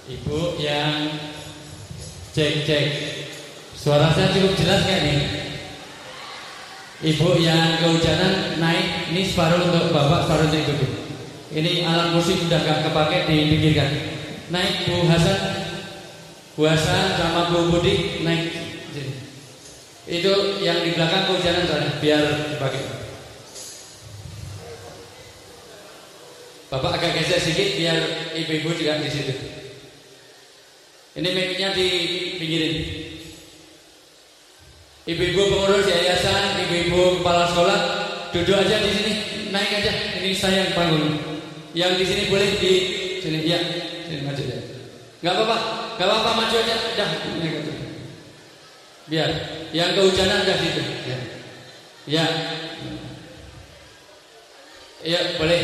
Ibu yang cek. Suara saya cukup jelas nggak nih? Ibu yang kehujanan naik, ini separuh untuk bapak, separuh untuk ibu. Ini alat musik sudah gak kepake, dipinggirkan. Naik Bu Hasan, sama Bu Budi naik. Itu yang di belakang kehujanan sana, biar dipakai. Bapak agak geser sedikit biar ibu-ibu juga di situ. Ini mic-nya dipinggirin. Ibu-ibu pengurus yayasan, ibu-ibu kepala sekolah, duduk aja di sini, naik aja. Ini saya yang panggung. Yang di sini boleh di sini, ya, sini maju aja. Gak apa-apa, maju aja. Dah, naik aja. Biar yang kehujanan dah situ. Ya, boleh.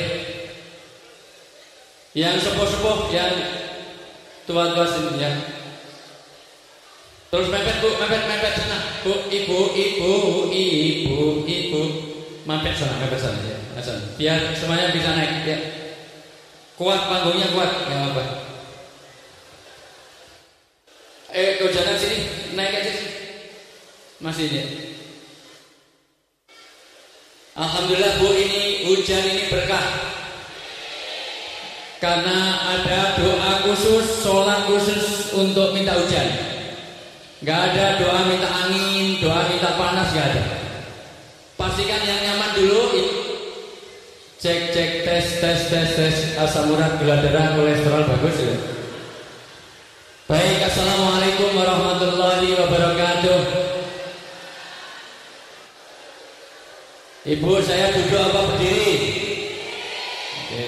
Yang sepuh-sepuh, yang tua-tua sini ya. Terus mepet Bu, mepet sana. Bu, ibu. Mepet sana ya. Sana. Biar semuanya bisa naik ya. Kuat panggungnya kuat, enggak apa. Kau jalan sini, naik aja sini. Masih ini. Alhamdulillah Bu, ini hujan ini berkah. Karena ada doa khusus, sholat khusus untuk minta hujan. Gak ada doa minta angin, doa minta panas, gak ada. Pastikan yang nyaman dulu. Cek, tes. Asam urat, gula darah, kolesterol bagus ya. Baik, assalamualaikum warahmatullahi wabarakatuh. Ibu, saya duduk apa berdiri? Oke.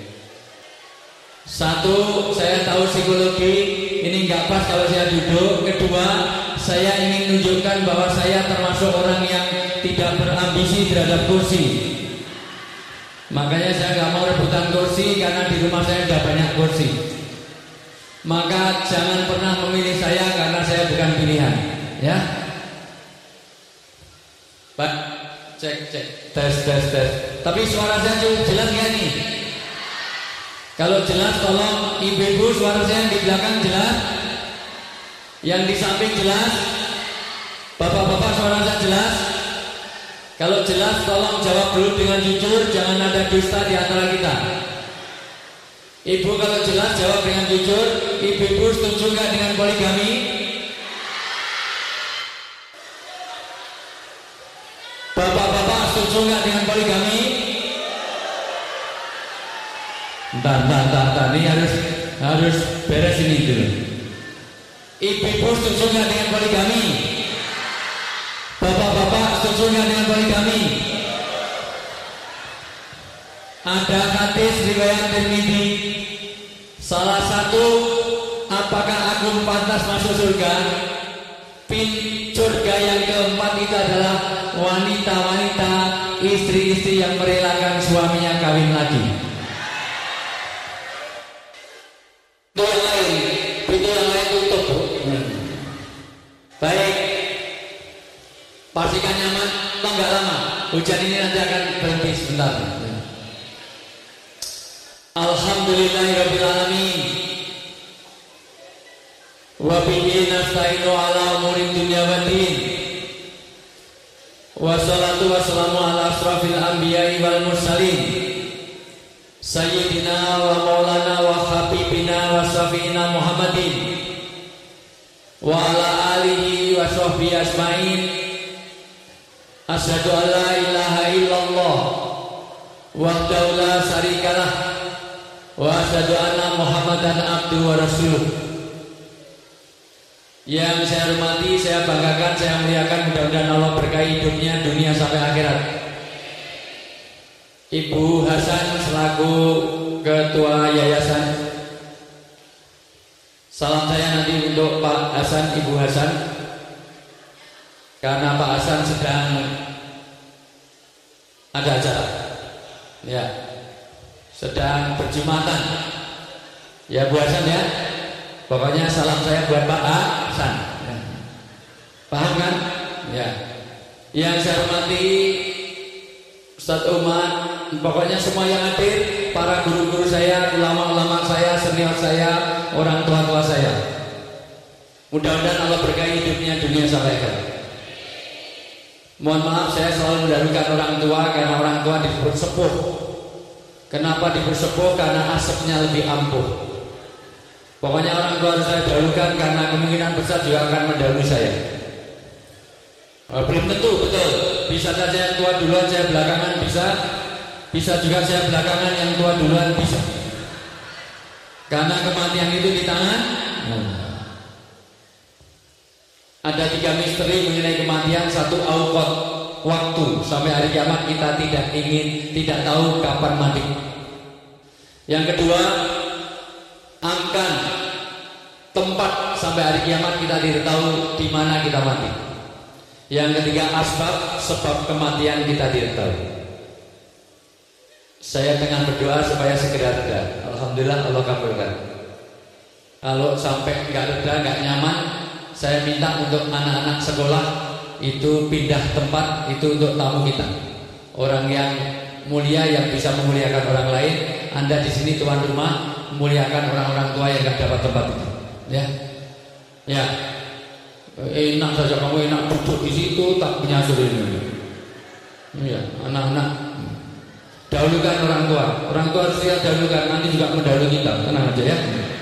Satu, saya tahu psikologi ini nggak pas kalau saya duduk. Kedua, saya ingin menunjukkan bahwa saya termasuk orang yang tidak berambisi terhadap kursi. Makanya saya nggak mau rebutan kursi karena di rumah saya sudah banyak kursi. Maka jangan pernah memilih saya karena saya bukan pilihan, ya. Pak, cek, tes. Tapi suara saya cukup jelas nggak nih? Kalau jelas tolong ibu-ibu suara saya yang di belakang jelas. Yang di samping jelas. Bapak-bapak suara saya jelas. Kalau jelas tolong jawab dulu dengan jujur, jangan ada dusta di antara kita. Ibu kalau jelas jawab dengan jujur. Ibu-ibu setuju nggak dengan poligami? Bapak-bapak setuju nggak dengan poligami? Bentar, ini harus beres ini dulu. Ibu-ibu setuju nggak dengan poligami? Bapak-bapak setuju nggak dengan poligami? Ada hadis riwayat Tirmidzi, salah satu, apakah aku pantas masuk surga? Pintu surga yang keempat itu adalah wanita-wanita, istri-istri yang merelakan suaminya kawin lagi. Pintu yang lain tutup. Baik, pastikan nyaman, atau enggak lama. Hujan ini nanti akan berhenti sebentar. Alhamdulillahirrabbilalamin. Wa bihi nasta'inu ala umuri dunya waddin. Wassalatu wassalamu ala asrafil anbiya'i wal mursalin, Sayyidina wa maulana wa habibina wa syafi'ina Muhammadin wa ala alihi wa sahbihi asma'in. Asyhadu an la ilaha illallah wahdahu la syarikalah wa asyhadu anna Muhammadan abduhu wa rasuluh. Yang saya hormati, saya banggakan, saya muliakan, mudah-mudahan Allah berkahi hidupnya dunia sampai akhirat. Ibu Hasan selaku ketua yayasan. Salam saya nanti untuk Pak Hasan, Ibu Hasan. Karena Pak Hasan sedang ada acara. Ya. Sedang berjumatan. Ya Bu Hasan ya. Pokoknya salam saya buat Pak Hasan. Ya. Paham kan? Ya. Yang saya hormati Ustadz Umar, pokoknya semua yang hadir, para guru-guru saya, ulama-ulama saya, senior saya, orang tua Mudah-mudahan Allah berkahi hidupnya dunia sampai akhirat. Mohon maaf saya selalu mendahulukan orang tua karena orang tua disebut sepuh. Kenapa disebut sepuh? Karena asapnya lebih ampuh. Pokoknya orang tua harus saya dahulukan karena kemungkinan besar juga akan mendahului saya. Belum tentu, betul. Bisa saja yang tua duluan saya belakangan, bisa juga saya belakangan yang tua duluan, bisa. Karena kematian itu di tangan. Ada 3 misteri mengenai kematian. Satu, auqat, waktu. Sampai hari kiamat kita tidak tahu kapan mati. Yang kedua, angkan, tempat. Sampai hari kiamat kita tidak tahu di mana kita mati. Yang ketiga, asbab, sebab kematian kita tidak tahu. Saya tengah berdoa supaya segera reda. Alhamdulillah Allah kabulkan. Kalau sampai nggak reda, nggak nyaman, saya minta untuk anak-anak sekolah itu pindah tempat, itu untuk tamu kita. Orang yang mulia yang bisa memuliakan orang lain. Anda di sini tuan rumah, memuliakan orang-orang tua yang nggak dapat tempat itu. Ya, ya. Enak saja kamu enak duduk di situ, tak punya ini. Ya, anak-anak. Dahulukan orang tua. Orang tua harus kita dahulukan, nanti juga mendahului kita. Tenang aja ya.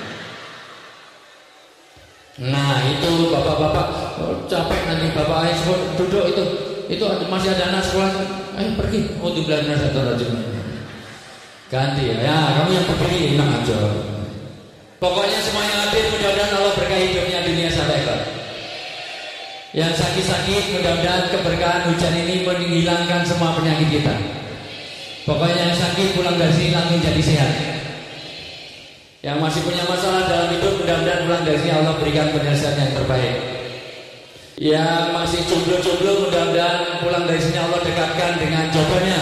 Nah itu bapak-bapak capek nanti bapak ayah duduk itu masih ada anak sekolah. Ayo pergi. Oh di belakang satu rajin. Ganti ya. Kamu yang berdiri enak aja. Pokoknya semuanya hadir. Mudah-mudahan Allah berkahi hidupnya dunia sampai akhirat. Yang sakit-sakit mudah-mudahan keberkahan hujan ini menghilangkan semua penyakit kita. Pokoknya yang sakit pulang dari sini langsung jadi sehat. Yang masih punya masalah dalam hidup mudah-mudahan pulang dari sini Allah berikan penyelesaian yang terbaik. Yang masih jomblo-jomblo mudah-mudahan pulang dari sini Allah dekatkan dengan jodohnya.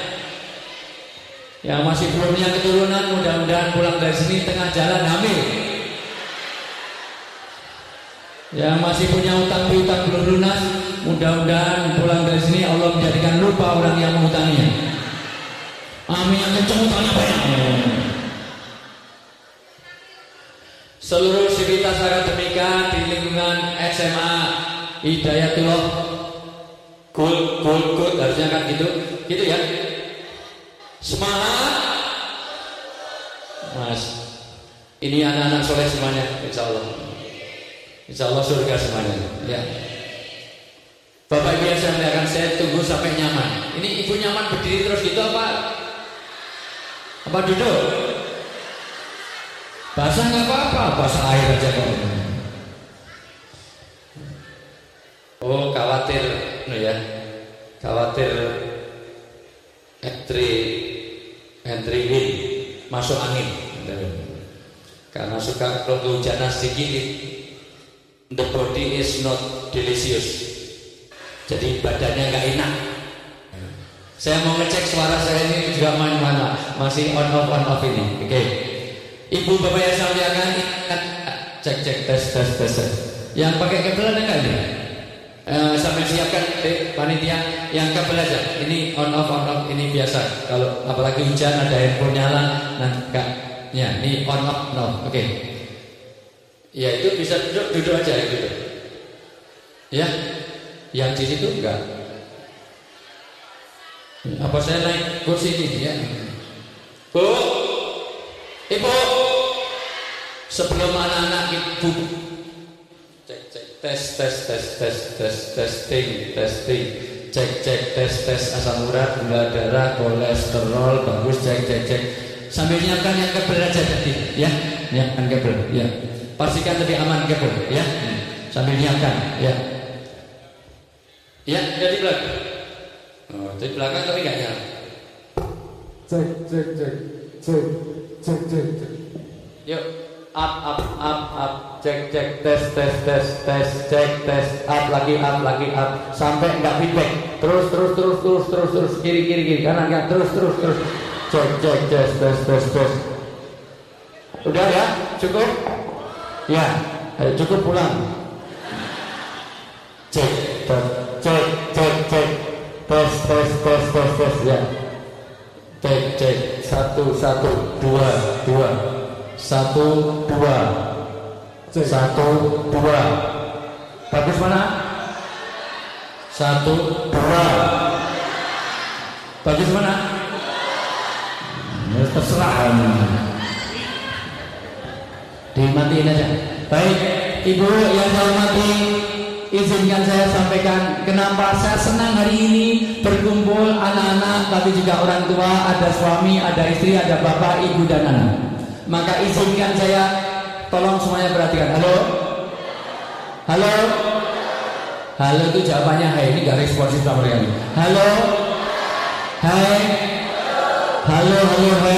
Yang masih belum punya keturunan mudah-mudahan pulang dari sini tengah jalan hamil. Yang masih punya utang piutang belum lunas mudah-mudahan pulang dari sini Allah menjadikan lupa orang yang mengutangnya. Amin, yang kenceng utangnya banyak. Seluruh sivitas akademika di lingkungan SMA Hidayatullah Good harusnya kan gitu ya. Semangat, Mas. Ini anak-anak soleh semuanya, Insya Allah surga semuanya. Ya. Bapak Ibu yang saya muliakan, saya tunggu sampai nyaman. Ini ibu nyaman berdiri terus gitu apa duduk? Basah nggak apa-apa, basah air aja kok. Oh khawatir, khawatir entry wind masuk angin. Karena suka kehujanan sedikit, the body is not delicious. Jadi badannya nggak enak. Saya mau ngecek suara saya ini juga mana masih on off ini. Oke. Ibu bapak yang saya muliakan, cek tes. Yang pakai kabel ada nggak ini? Sampai siapkan panitia yang kabel aja. Ini on off ini biasa. Kalau apalagi hujan ada handphone nyala, nah ya ini on off no. Oke. Ya itu bisa duduk aja gitu. Ya. Yang di situ enggak. Apa saya naik kursi ini ya? Bu, Ibu, sebelum anak-anak ibu cek tes asam urat, gula darah, kolesterol bagus, cek sambil nyiapkan yang kabel aja tadi ya, nyiapkan kabel ya, pastikan lebih aman kabel ya, sambil nyiapkan ya. Ya, dari belakang. Oh, dari belakang tapi nggak nyala. Cek. Yuk, up. Cek, tes. Up lagi, sampai nggak feedback. Terus. Kiri, kanan, terus. Cek, tes. Udah ya, cukup? Ya, ayo cukup pulang. Cek. Tes ya. Cek 1 2 1 2. Satu, dua. Bagus mana? Satu, dua. Bagus mana? Ya, terserah. Dimatiin aja. Baik, Ibu yang saya hormati, izinkan saya sampaikan kenapa saya senang hari ini berkumpul anak-anak, tapi juga orang tua, ada suami, ada istri, ada bapak, ibu dan anak. Maka izinkan saya, tolong semuanya perhatikan. Halo, halo, halo itu jawabannya hai, ini gak responsif sama sekali. Halo, hai, halo, halo, hai,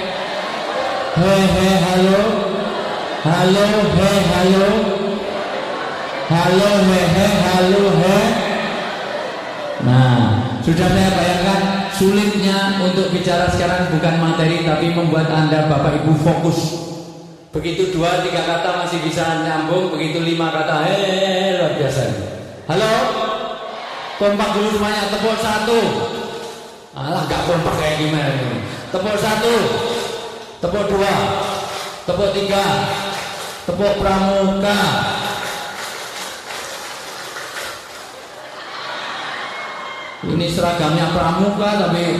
hai, halo, halo, hai, halo. Halo hehe, halo he. Nah, sudah saya bayangkan sulitnya untuk bicara sekarang bukan materi, tapi membuat Anda Bapak Ibu fokus. Begitu 2-3 kata masih bisa nyambung, begitu 5 kata luar biasa. Halo, kompak dulu semuanya, tepuk 1. Alah, gak kompak kayak gimana ini. Tepuk 1, tepuk 2, tepuk 3, tepuk pramuka. Ini seragamnya pramuka, tapi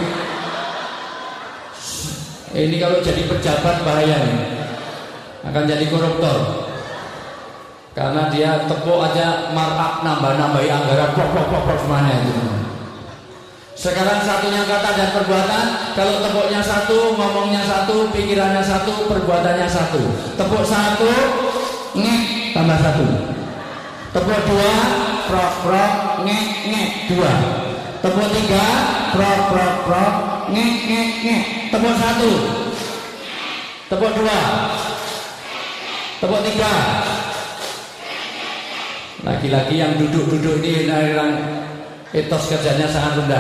ini kalau jadi pejabat bahaya nih. Akan jadi koruptor. Karena dia tepuk aja markup, nambah-nambahi anggaran pok semuanya itu. Sekarang satunya kata dan perbuatan. Kalau tepuknya 1, ngomongnya 1, pikirannya 1, perbuatannya 1. Tepuk 1, ngek tambah 1. Tepuk 2, prok ngek 2. Tepuk 3, prok ngek. Tepuk 1, tepuk 2, tepuk 3. Laki-laki yang duduk-duduk ini yang etos kerjanya sangat rendah.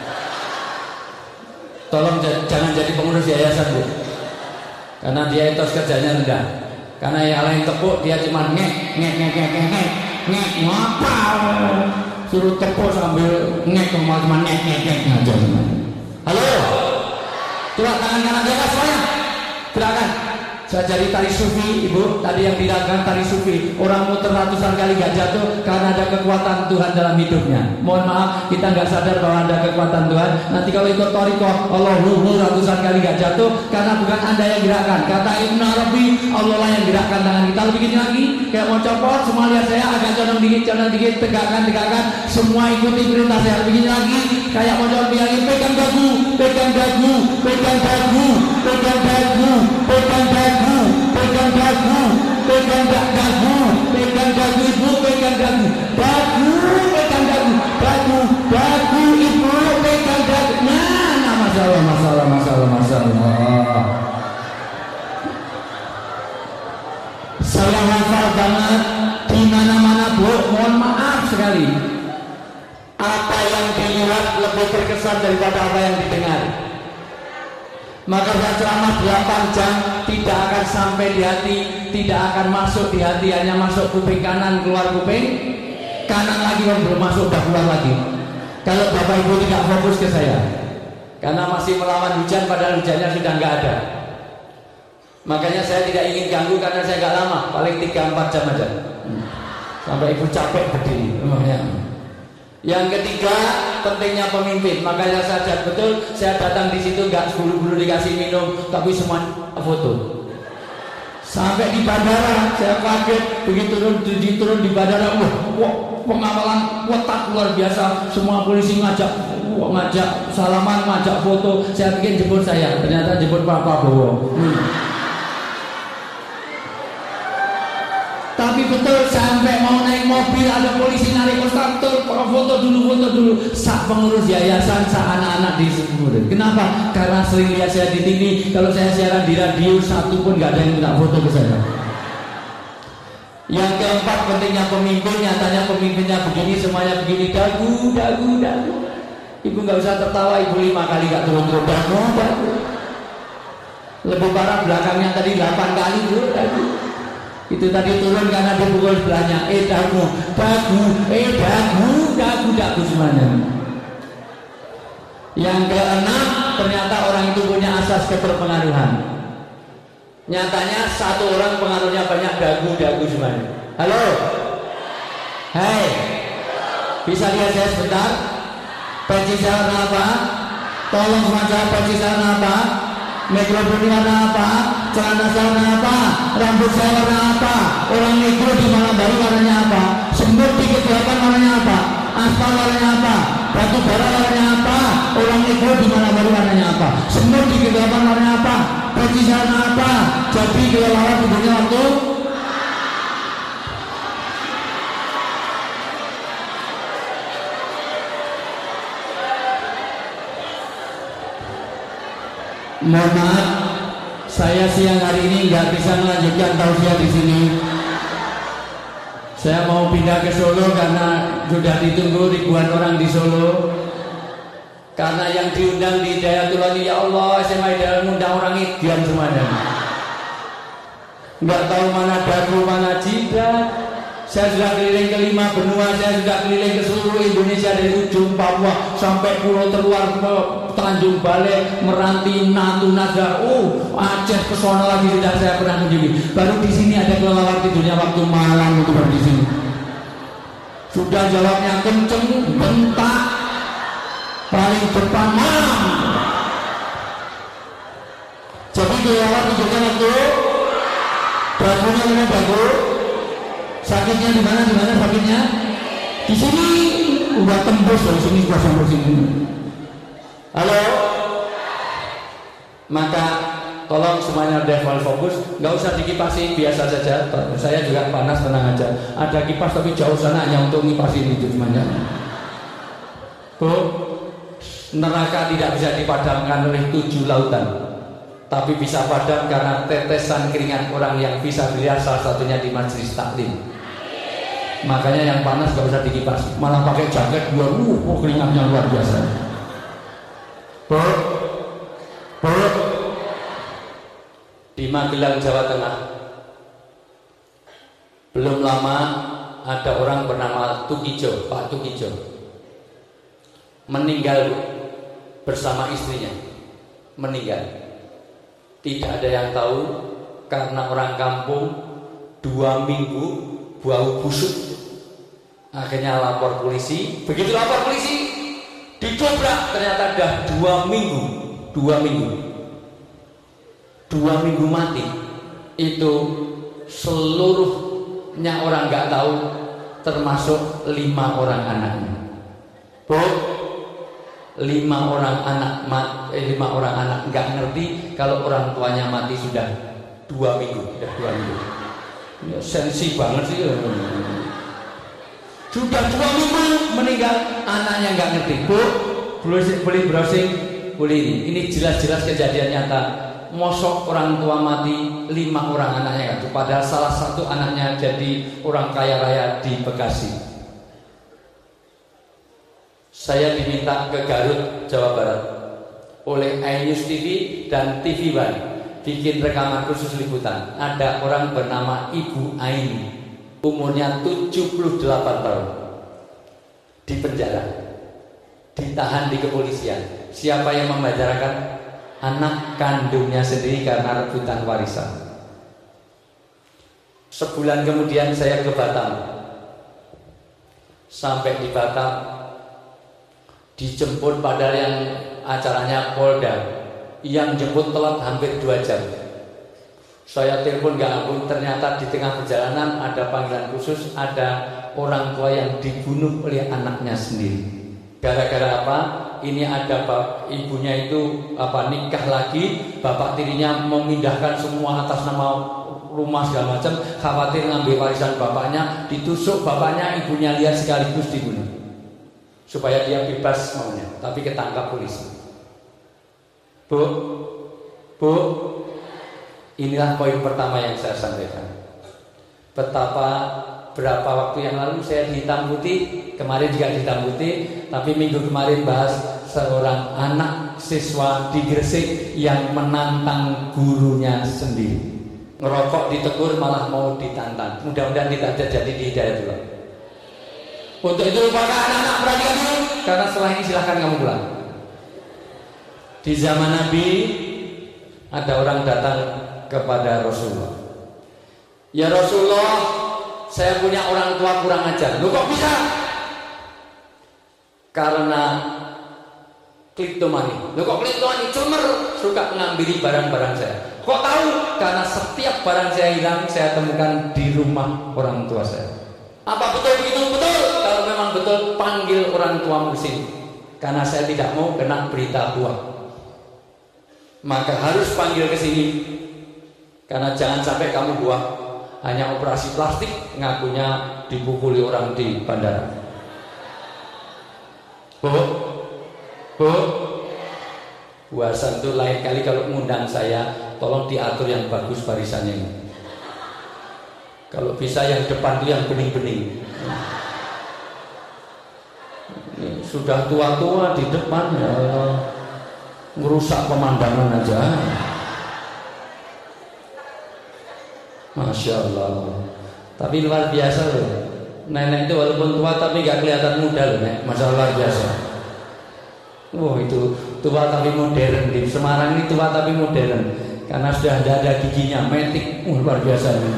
Tolong jangan jadi pengurus yayasan, Bu. Karena dia etos kerjanya rendah. Karena yang lain tepuk, dia cuma ngek ngapa? Suruh tepuk sambil ngek, cuma ngek aja. Halo, coba tangan kanan di atas semuanya, gerakan. Saya jadi tari sufi, Ibu. Tadi yang dilakukan tari sufi, orang muter ratusan kali gak jatuh karena ada kekuatan Tuhan dalam hidupnya. Mohon maaf, kita nggak sadar bahwa ada kekuatan Tuhan. Nanti kalau ikut toriko, Allahu ratusan kali gak jatuh karena bukan Anda yang gerakkan. Kata Ibnu Arabi, Allah lah yang gerakkan tangan kita. Lebih gini lagi, kayak mau copot, semua lihat saya agak condong dikit, tegakkan. Semua ikuti perintah saya. Lebih gini lagi, kayak mau condong lagi, pegang dagu, pegang dagu, pegang dagu, pegang dagu, pegang dagu. Pegang dagu, pegang dagu, pegang dagu Ibu, pegang dagu, dagu, pegang dagu, dagu, dagu Ibu, pegang dagu. Nah, masalah. Saya hafal banget di mana-mana, Bu. Mohon maaf sekali. Apa yang dilihat lebih berkesan daripada apa yang didengar. Maka saya ceramah 8 jam tidak akan sampai di hati, tidak akan masuk di hati, hanya masuk kuping kanan, keluar kuping kanan lagi, belum masuk, udah keluar lagi. Kalau Bapak Ibu tidak fokus ke saya, karena masih melawan hujan, padahal hujannya sudah nggak ada. Makanya saya tidak ingin ganggu karena saya nggak lama, paling 3-4 jam aja, sampai Ibu capek berdiri. Yang ketiga, pentingnya pemimpin. Makanya saya sadar betul, saya datang di situ nggak buru-buru dikasih minum, tapi semua foto. Sampai di bandara, saya kaget begitu turun di bandara, wah pengawalan ketat luar biasa. Semua polisi ngajak salaman, ngajak foto. Saya pikir jemput saya, ternyata jemput Pak Prabowo. Tapi betul sampai mau naik mobil ada polisi narik kontaktor, foto dulu. Sak pengurus yayasan, sak anak-anak di sini. Kenapa? Karena sering lihat saya di TV. Kalau saya siaran di radio, satu pun nggak ada yang minta foto ke saya. Yang keempat, pentingnya pemimpin. Nyatanya pemimpinnya begini, semuanya begini, dagu. Ibu nggak usah tertawa, Ibu 5 kali nggak turun-turun dagu. Lebih parah belakangnya tadi 8 kali dagu. Itu tadi turun karena dipukul sebelahnya. Dagu semuanya. Yang keenam, ternyata orang itu punya asas keterpengaruhan. Nyatanya satu orang pengaruhnya banyak, dagu semuanya. Halo? Hei, bisa lihat saya sebentar? Peci saya warna apa? Tolong semua, peci saya warna apa? Mikrofon warna apa? Celana saya warna apa? Rambut saya warna apa? Orang negro di malam baru warnanya apa? Semut di kegelapan warnanya apa? Aspal warnanya apa? Batu bara warnanya apa? Orang negro di malam baru warnanya apa? Semut di kegelapan warnanya apa? Peci saya warna apa? Jadi kelelawar tidurnya waktu mohon maaf, saya siang hari ini nggak bisa melanjutkan tausiah di sini. Saya mau pindah ke Solo karena sudah ditunggu ribuan orang di Solo. Karena yang diundang di Hidayatullah ini, ya Allah, SMA Hidayatullah mengundang orang Indian semuanya. Nggak tahu mana dagu, mana jidat. Saya sudah keliling ke 5 benua, saya sudah keliling ke seluruh Indonesia dari ujung Papua sampai pulau terluar ke Tanjung Balai, Meranti, Natuna, Aceh, ke sana lagi tidak saya pernah kunjungi. Baru di sini ada kelelawar tidurnya waktu malam itu baru di sini. Sudah jawabnya kenceng, bentak, paling depan malam. Jadi kelelawar tidurnya waktu dagunya mana dagu? Sakitnya di mana sakitnya? Di sini udah tembus dari sini sampai sini. Halo. Maka tolong semuanya level fokus, nggak usah dikipasi, biasa saja. Saya juga panas, tenang aja. Ada kipas tapi jauh sana hanya untuk ngipasin itu semuanya. Bu, neraka tidak bisa dipadamkan oleh 7 lautan, tapi bisa padam karena tetesan keringat orang yang bisa dilihat, salah satunya di majelis taklim. Makanya yang panas gak usah dikipas, malah pakai jaket biar keringatnya luar biasa. Di Magelang, Jawa Tengah, belum lama ada orang bernama Tukijo, Pak Tukijo, meninggal bersama istrinya. Meninggal, tidak ada yang tahu karena orang kampung 2 minggu bau busuk. Akhirnya lapor polisi. Begitu lapor polisi, didobrak, ternyata dah 2 minggu 2 minggu mati. Itu seluruhnya orang nggak tahu, termasuk 5 orang anaknya. Bu, 5 orang anak nggak ngerti kalau orang tuanya mati sudah 2 minggu. Ya, sensi banget sih. Sudah 2 minggu meninggal, anaknya nggak ngerti. Bu, boleh browsing, boleh ini. Ini jelas-jelas kejadian nyata. Mosok orang tua mati, 5 orang anaknya itu. Padahal salah satu anaknya jadi orang kaya raya di Bekasi. Saya diminta ke Garut, Jawa Barat oleh iNews TV dan TV One bikin rekaman khusus liputan. Ada orang bernama Ibu Aini, umurnya 78 tahun, di penjara, ditahan di kepolisian. Siapa yang membicarakan? Anak kandungnya sendiri karena rebutan warisan. Sebulan kemudian saya ke Batam. Sampai di Batam, dijemput padahal yang acaranya Polda, yang jemput telat hampir 2 jam. Saya telepon gak ampun, ternyata di tengah perjalanan ada panggilan khusus, ada orang tua yang dibunuh oleh anaknya sendiri. Gara-gara apa? Ini ada ibunya itu nikah lagi, bapak tirinya memindahkan semua atas nama rumah segala macam, khawatir ngambil warisan bapaknya, ditusuk bapaknya, ibunya lihat sekaligus dibunuh supaya dia bebas maunya, tapi ketangkap polisi. Bu, inilah poin pertama yang saya sampaikan. Betapa berapa waktu yang lalu saya di hitam putih, kemarin juga di hitam putih, tapi minggu kemarin bahas seorang anak siswa di Gresik yang menantang gurunya sendiri. Ngerokok ditegur malah mau ditantang. Mudah-mudahan tidak terjadi di Hidayatullah. Untuk itu lupakan anak-anak, perhatikan dulu, karena setelah ini silahkan kamu pulang. Di zaman Nabi ada orang datang kepada Rasulullah, "Ya Rasulullah, saya punya orang tua kurang ajar." "Loh kok bisa?" "Karena kleptomani." "Loh kok kleptomani?" "Cumer, suka mengambil barang-barang saya." "Kok tahu?" "Karena setiap barang saya hilang, saya temukan di rumah orang tua saya." "Apa betul begitu?" "Betul." "Kalau memang betul, panggil orang tuamu ke sini, karena saya tidak mau kena berita buah." "Maka harus panggil ke sini, karena jangan sampai kamu buah hanya operasi plastik, ngakunya dipukuli orang di bandara." Bu, puasa itu lain kali kalau mengundang saya, tolong diatur yang bagus barisannya ini. Kalau bisa yang depan itu yang bening-bening. Ini sudah tua-tua di depan, ya Allah, ngerusak pemandangan aja. Masya Allah. Tapi luar biasa loh. Nenek itu walaupun tua tapi gak kelihatan muda loh, Nek. Masya Allah, luar biasa. Wah, itu tua tapi modern. Di Semarang ini tua tapi modern, karena sudah ada giginya, metik. Luar biasa ini.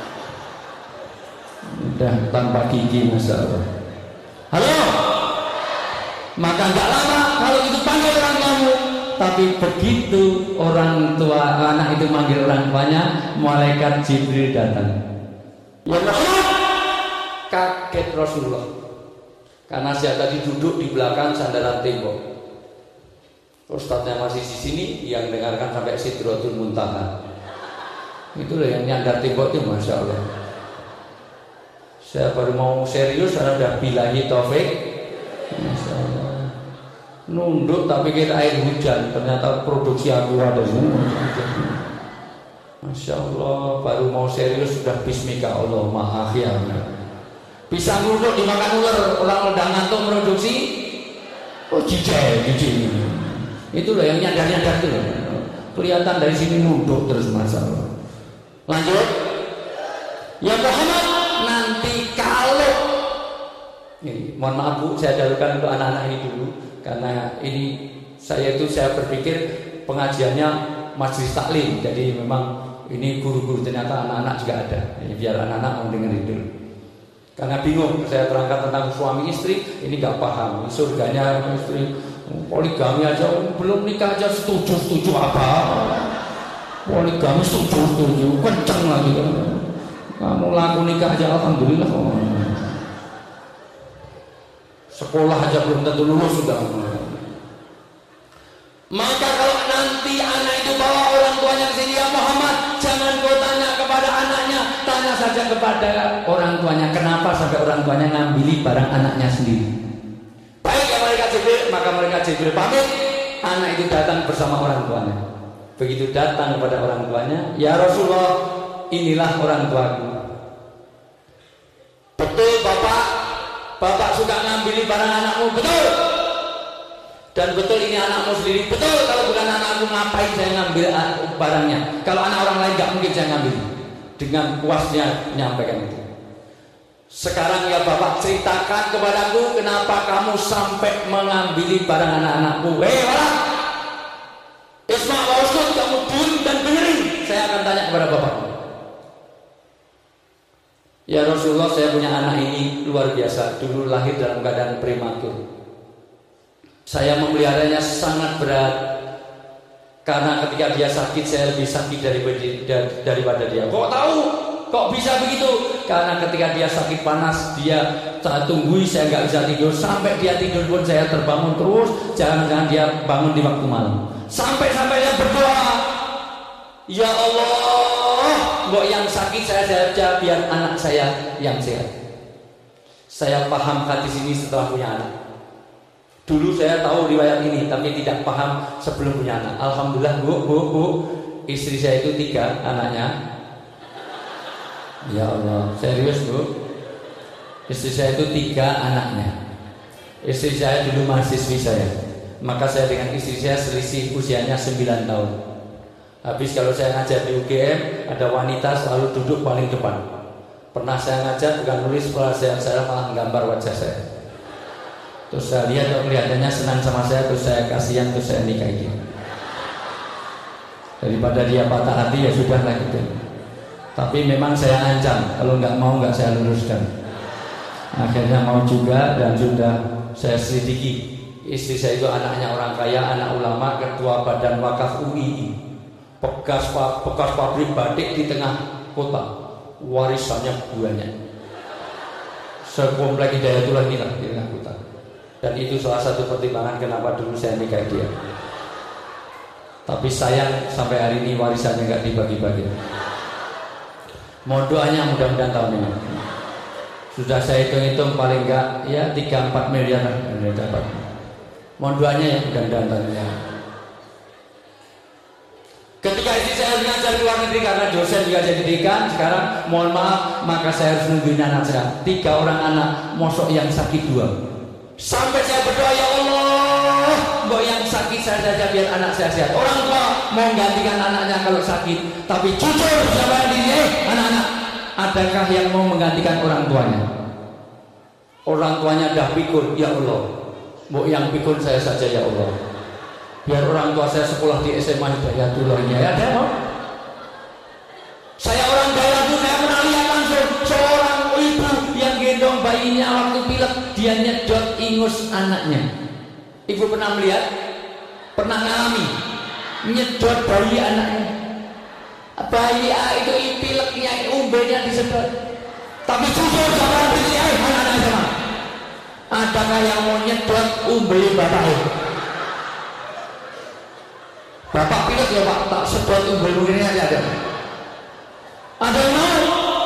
Udah tanpa gigi, Masya Allah. Halo. Maka gak lama kalau itu panggil orang tuamu. Tapi begitu orang tua anak itu manggil orang tuanya, malaikat Jibril datang. "Ya Rasulullah." Kaget Rasulullah, karena saya tadi duduk di belakang sandaran tembok. Ustadznya masih di sini, yang dengarkan sampai Sidratul Muntaha. Itulah yang nyandar tembok itu, Masya Allah. Saya baru mau serius, karena udah billahi taufik. Masya Allah. Nunduk tapi kira air hujan, ternyata produksi aku ada semua. Masya Allah, baru mau serius sudah bismika Allah maaf ya. Pisang nunduk dimakan ular, orang udah ngantuk produksi. Oh jijik. Itulah yang nyadar-nyadar itu. Kelihatan dari sini nunduk terus, Masya Allah. Lanjut. "Ya Muhammad, nanti kalau..." Ini, mohon maaf Bu, saya dahulukan untuk anak-anak ini dulu, karena ini saya berpikir pengajiannya majelis taklim, jadi memang ini guru-guru, ternyata anak-anak juga ada. Ini biar anak-anak mau dengerin dulu. Karena bingung, saya terangkan tentang suami istri, ini gak paham. Surganya istri poligami aja, belum nikah aja setuju apa? Poligami setuju, kenceng lagi. Kamu laku nikah aja, alhamdulillah. Sekolah aja belum tentu lulus sudah. Maka kalau nanti anak itu bawa orang tuanya ke sini, "Ya Muhammad, jangan kau tanya kepada anaknya, tanya saja kepada orang tuanya, kenapa sampai orang tuanya ngambil barang anaknya sendiri." "Baik ya malaikat Jibril." Maka malaikat Jibril pamit, anak itu datang bersama orang tuanya. Begitu datang kepada orang tuanya, "Ya Rasulullah, inilah orang tuaku." "Betul Bapak suka ngambil barang anakmu?" "Betul." "Dan betul ini anakmu sendiri?" "Betul." "Kalau bukan anakku, ngapain saya ngambil barangnya? Kalau anak orang lain gak mungkin saya ngambil." Dengan puasnya menyampaikan itu. "Sekarang ya Bapak, ceritakan kepadaku, kenapa kamu sampai mengambil barang anak-anakku?" Wala Isma wa uskut, kamu diam dan dengerin, saya akan tanya kepada Bapak. "Ya Rasulullah, saya punya anak ini luar biasa. Dulu lahir dalam keadaan prematur. Saya memeliharanya sangat berat, karena ketika dia sakit, saya lebih sakit daripada dia." "Kok tahu? Kok bisa begitu?" "Karena ketika dia sakit panas, saya tunggui, saya nggak bisa tidur. Sampai dia tidur pun saya terbangun terus. Jangan-jangan dia bangun di waktu malam. Sampai dia berdoa, 'Ya Allah, kok yang sakit saya saja, biar anak saya yang sehat.'" Saya paham hadis ini setelah punya anak. Dulu saya tahu riwayat ini, tapi tidak paham sebelum punya anak. Alhamdulillah Bu, istri saya itu 3 anaknya. Ya Allah, serius Bu. Istri saya itu 3 anaknya. Istri saya dulu mahasiswi saya. Maka saya dengan istri saya selisih usianya 9 tahun. Habis kalau saya ngajar di UGM, ada wanita selalu duduk paling depan. Pernah saya ngajar bukan nulis, saya malah menggambar wajah saya. Terus saya lihat kelihatannya senang sama saya, terus saya kasihan, terus saya nikahi dia. Daripada dia patah hati ya sudah lah gitu. Tapi memang saya ancam, kalau nggak mau nggak saya luruskan. Akhirnya mau juga dan sudah saya selidiki. Istri saya itu anaknya orang kaya, anak ulama, ketua badan wakaf UII, bekas pabrik batik di tengah kota, warisannya banyak. Sekomplek Hidayatullah ini lah di tengah kota. Dan itu salah satu pertimbangan kenapa dulu saya nikah dia. Tapi sayang sampai hari ini warisannya nggak dibagi-bagi. Mau doanya mudah-mudahan tahun ini. Sudah saya hitung-hitung paling enggak ya 3-4 miliar yang dapat. Mau doanya ya mudah-mudahan tahun ini. Ketika istri saya mengajar di luar negeri karena dosen juga jadi dekan, sekarang mohon maaf maka saya harus nungguin anak saya. 3 orang anak, mosok yang sakit 2. Sampai saya berdoa, ya Allah, mbok yang sakit saya saja biar anak saya sehat. Orang tua mau gantikan anaknya kalau sakit, tapi jujur sama diri, anak-anak, adakah yang mau menggantikan orang tuanya? Orang tuanya dah pikun, ya Allah, mbok yang pikun saya saja ya Allah. Biar orang tua saya sekolah di SMA Hidayatullah ini ya, ada mau? Saya orang daerah itu saya pernah lihat langsung seorang ibu yang gendong bayinya waktu pilek, dia nyedot ingus anaknya. Ibu pernah melihat? Pernah ngalami? Nyedot bayi anaknya. Bayi itu pileknya, umbenya disedot. Tapi jujur sama diri, anak-anak sama. Adakah yang mau nyedot umbe bapaknya? Bapak pilek ya Pak, tak sedot umbe begini aja ada. Ada yang mau?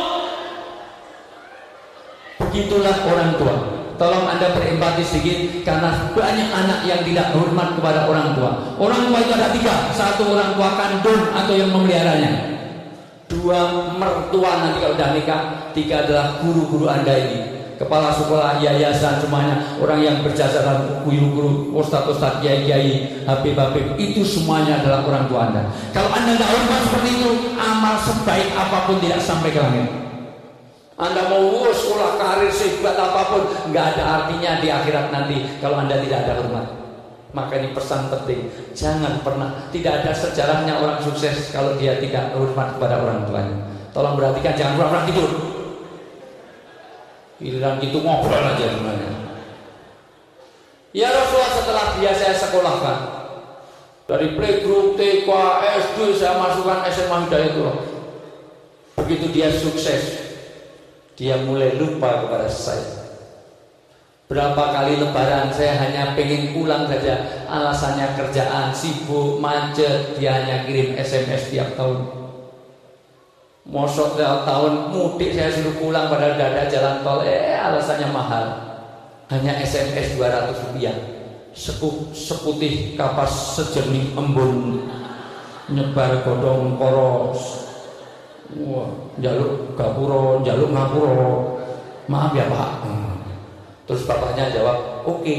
Begitulah orang tua. Tolong Anda berempati sedikit karena banyak anak yang tidak hormat kepada orang tua. Orang tua itu ada 3. 1 orang tua kandung atau yang memeliharanya. 2 mertua nanti kalau sudah nikah. 3 adalah guru-guru Anda ini. Kepala sekolah, yayasan, semuanya. Orang yang berjasa dalam guru-guru, ustadz-ustadz, kiai-kiai, habib-habib. Itu semuanya adalah orang tua Anda. Kalau Anda tidak hormat seperti itu, amal sebaik apapun tidak sampai ke langit. Anda mau sekolah karir sehebat apapun, nggak ada artinya di akhirat nanti kalau Anda tidak ada hormat. Maka ini pesan penting, jangan pernah, tidak ada sejarahnya orang sukses kalau dia tidak hormat kepada orang tuanya. Tolong perhatikan, jangan pura-pura tidur. Giliran gitu ngobrol aja sebenarnya. Ya Rasulullah, setelah dia saya sekolahkan dari playgroup, TK, SD, saya masukkan SMA Hidayatullah. Begitu dia sukses, dia mulai lupa kepada saya. Berapa kali lebaran saya hanya pengen pulang saja, alasannya kerjaan, sibuk, macet. Dia hanya kirim SMS tiap tahun. Mosok tiap tahun mudik saya suruh pulang padahal tidak ada jalan tol, alasannya mahal. Hanya SMS 200 rupiah. Seputih kapas sejernih embun, nyebar godong poros. Wah, jaluk gapuro, jaluk ngapuro. Maaf ya Pak. Terus bapaknya jawab, oke.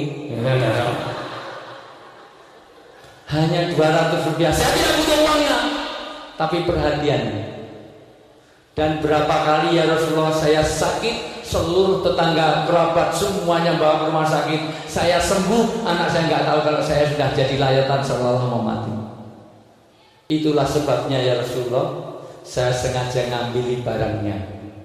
Hanya 200 rupiah. Saya tidak butuh uangnya, tapi perhatiannya. Dan berapa kali ya Rasulullah saya sakit, seluruh tetangga, kerabat semuanya bawa ke rumah sakit. Saya sembuh, anak saya nggak tahu kalau saya sudah jadi layatan seolah-olah mau mati. Itulah sebabnya ya Rasulullah, saya sengaja ngambil barangnya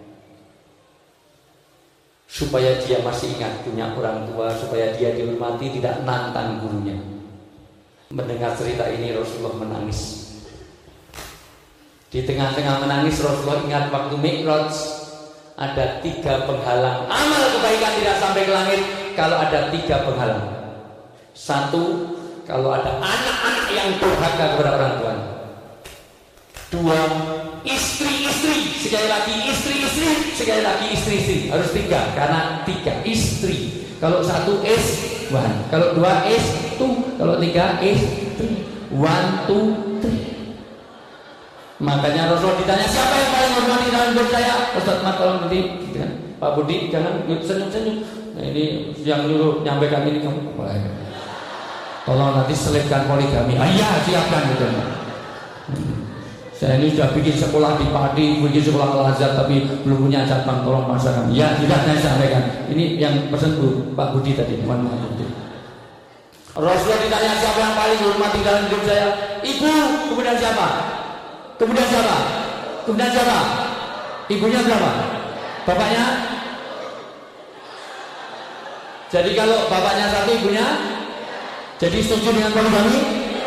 supaya dia masih ingat punya orang tua, supaya dia dihormati, tidak nantang gurunya. Mendengar cerita ini Rasulullah menangis. Di tengah-tengah menangis Rasulullah ingat waktu Mi'raj ada 3 penghalang amal kebaikan tidak sampai ke langit. Kalau ada 3 penghalang, 1, kalau ada anak-anak yang durhaka kepada orang tuanya. 2, istri-istri, sekali lagi istri-istri, sekali lagi istri-istri. Harus 3 karena 3 istri. Kalau 1 is 1, kalau 2 is 2, kalau 3 is 3. 1, 2, 3. Makanya Rasulullah ditanya siapa yang paling hormati dalam hidup saya? Ustaz Mat tolong nanti gitu kan? Pak Budi jangan senyum-senyum. Nah ini yang nyuruh nyampaikan ini kamu. Tolong nanti selipkan poligami. Iya siapkan gitu. Saya ini sudah bikin sekolah di Padi, bikin sekolah Al-Azhar tapi belum punya cabang, tolong masakan. Ya sudah saya sampaikan. Ini yang pesan Bu Pak Budi tadi, mohon maaf. Rasulullah ditanya siapa yang paling hormati dalam hidup saya? Ibu. Kemudian siapa? Kemudian siapa? Kemudian siapa? Ibunya berapa? Bapaknya? Jadi kalau bapaknya satu, ibunya? Jadi setuju dengan poligami?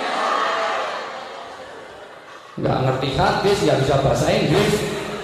Nggak ngerti hadis, nggak bisa bahasa Inggris.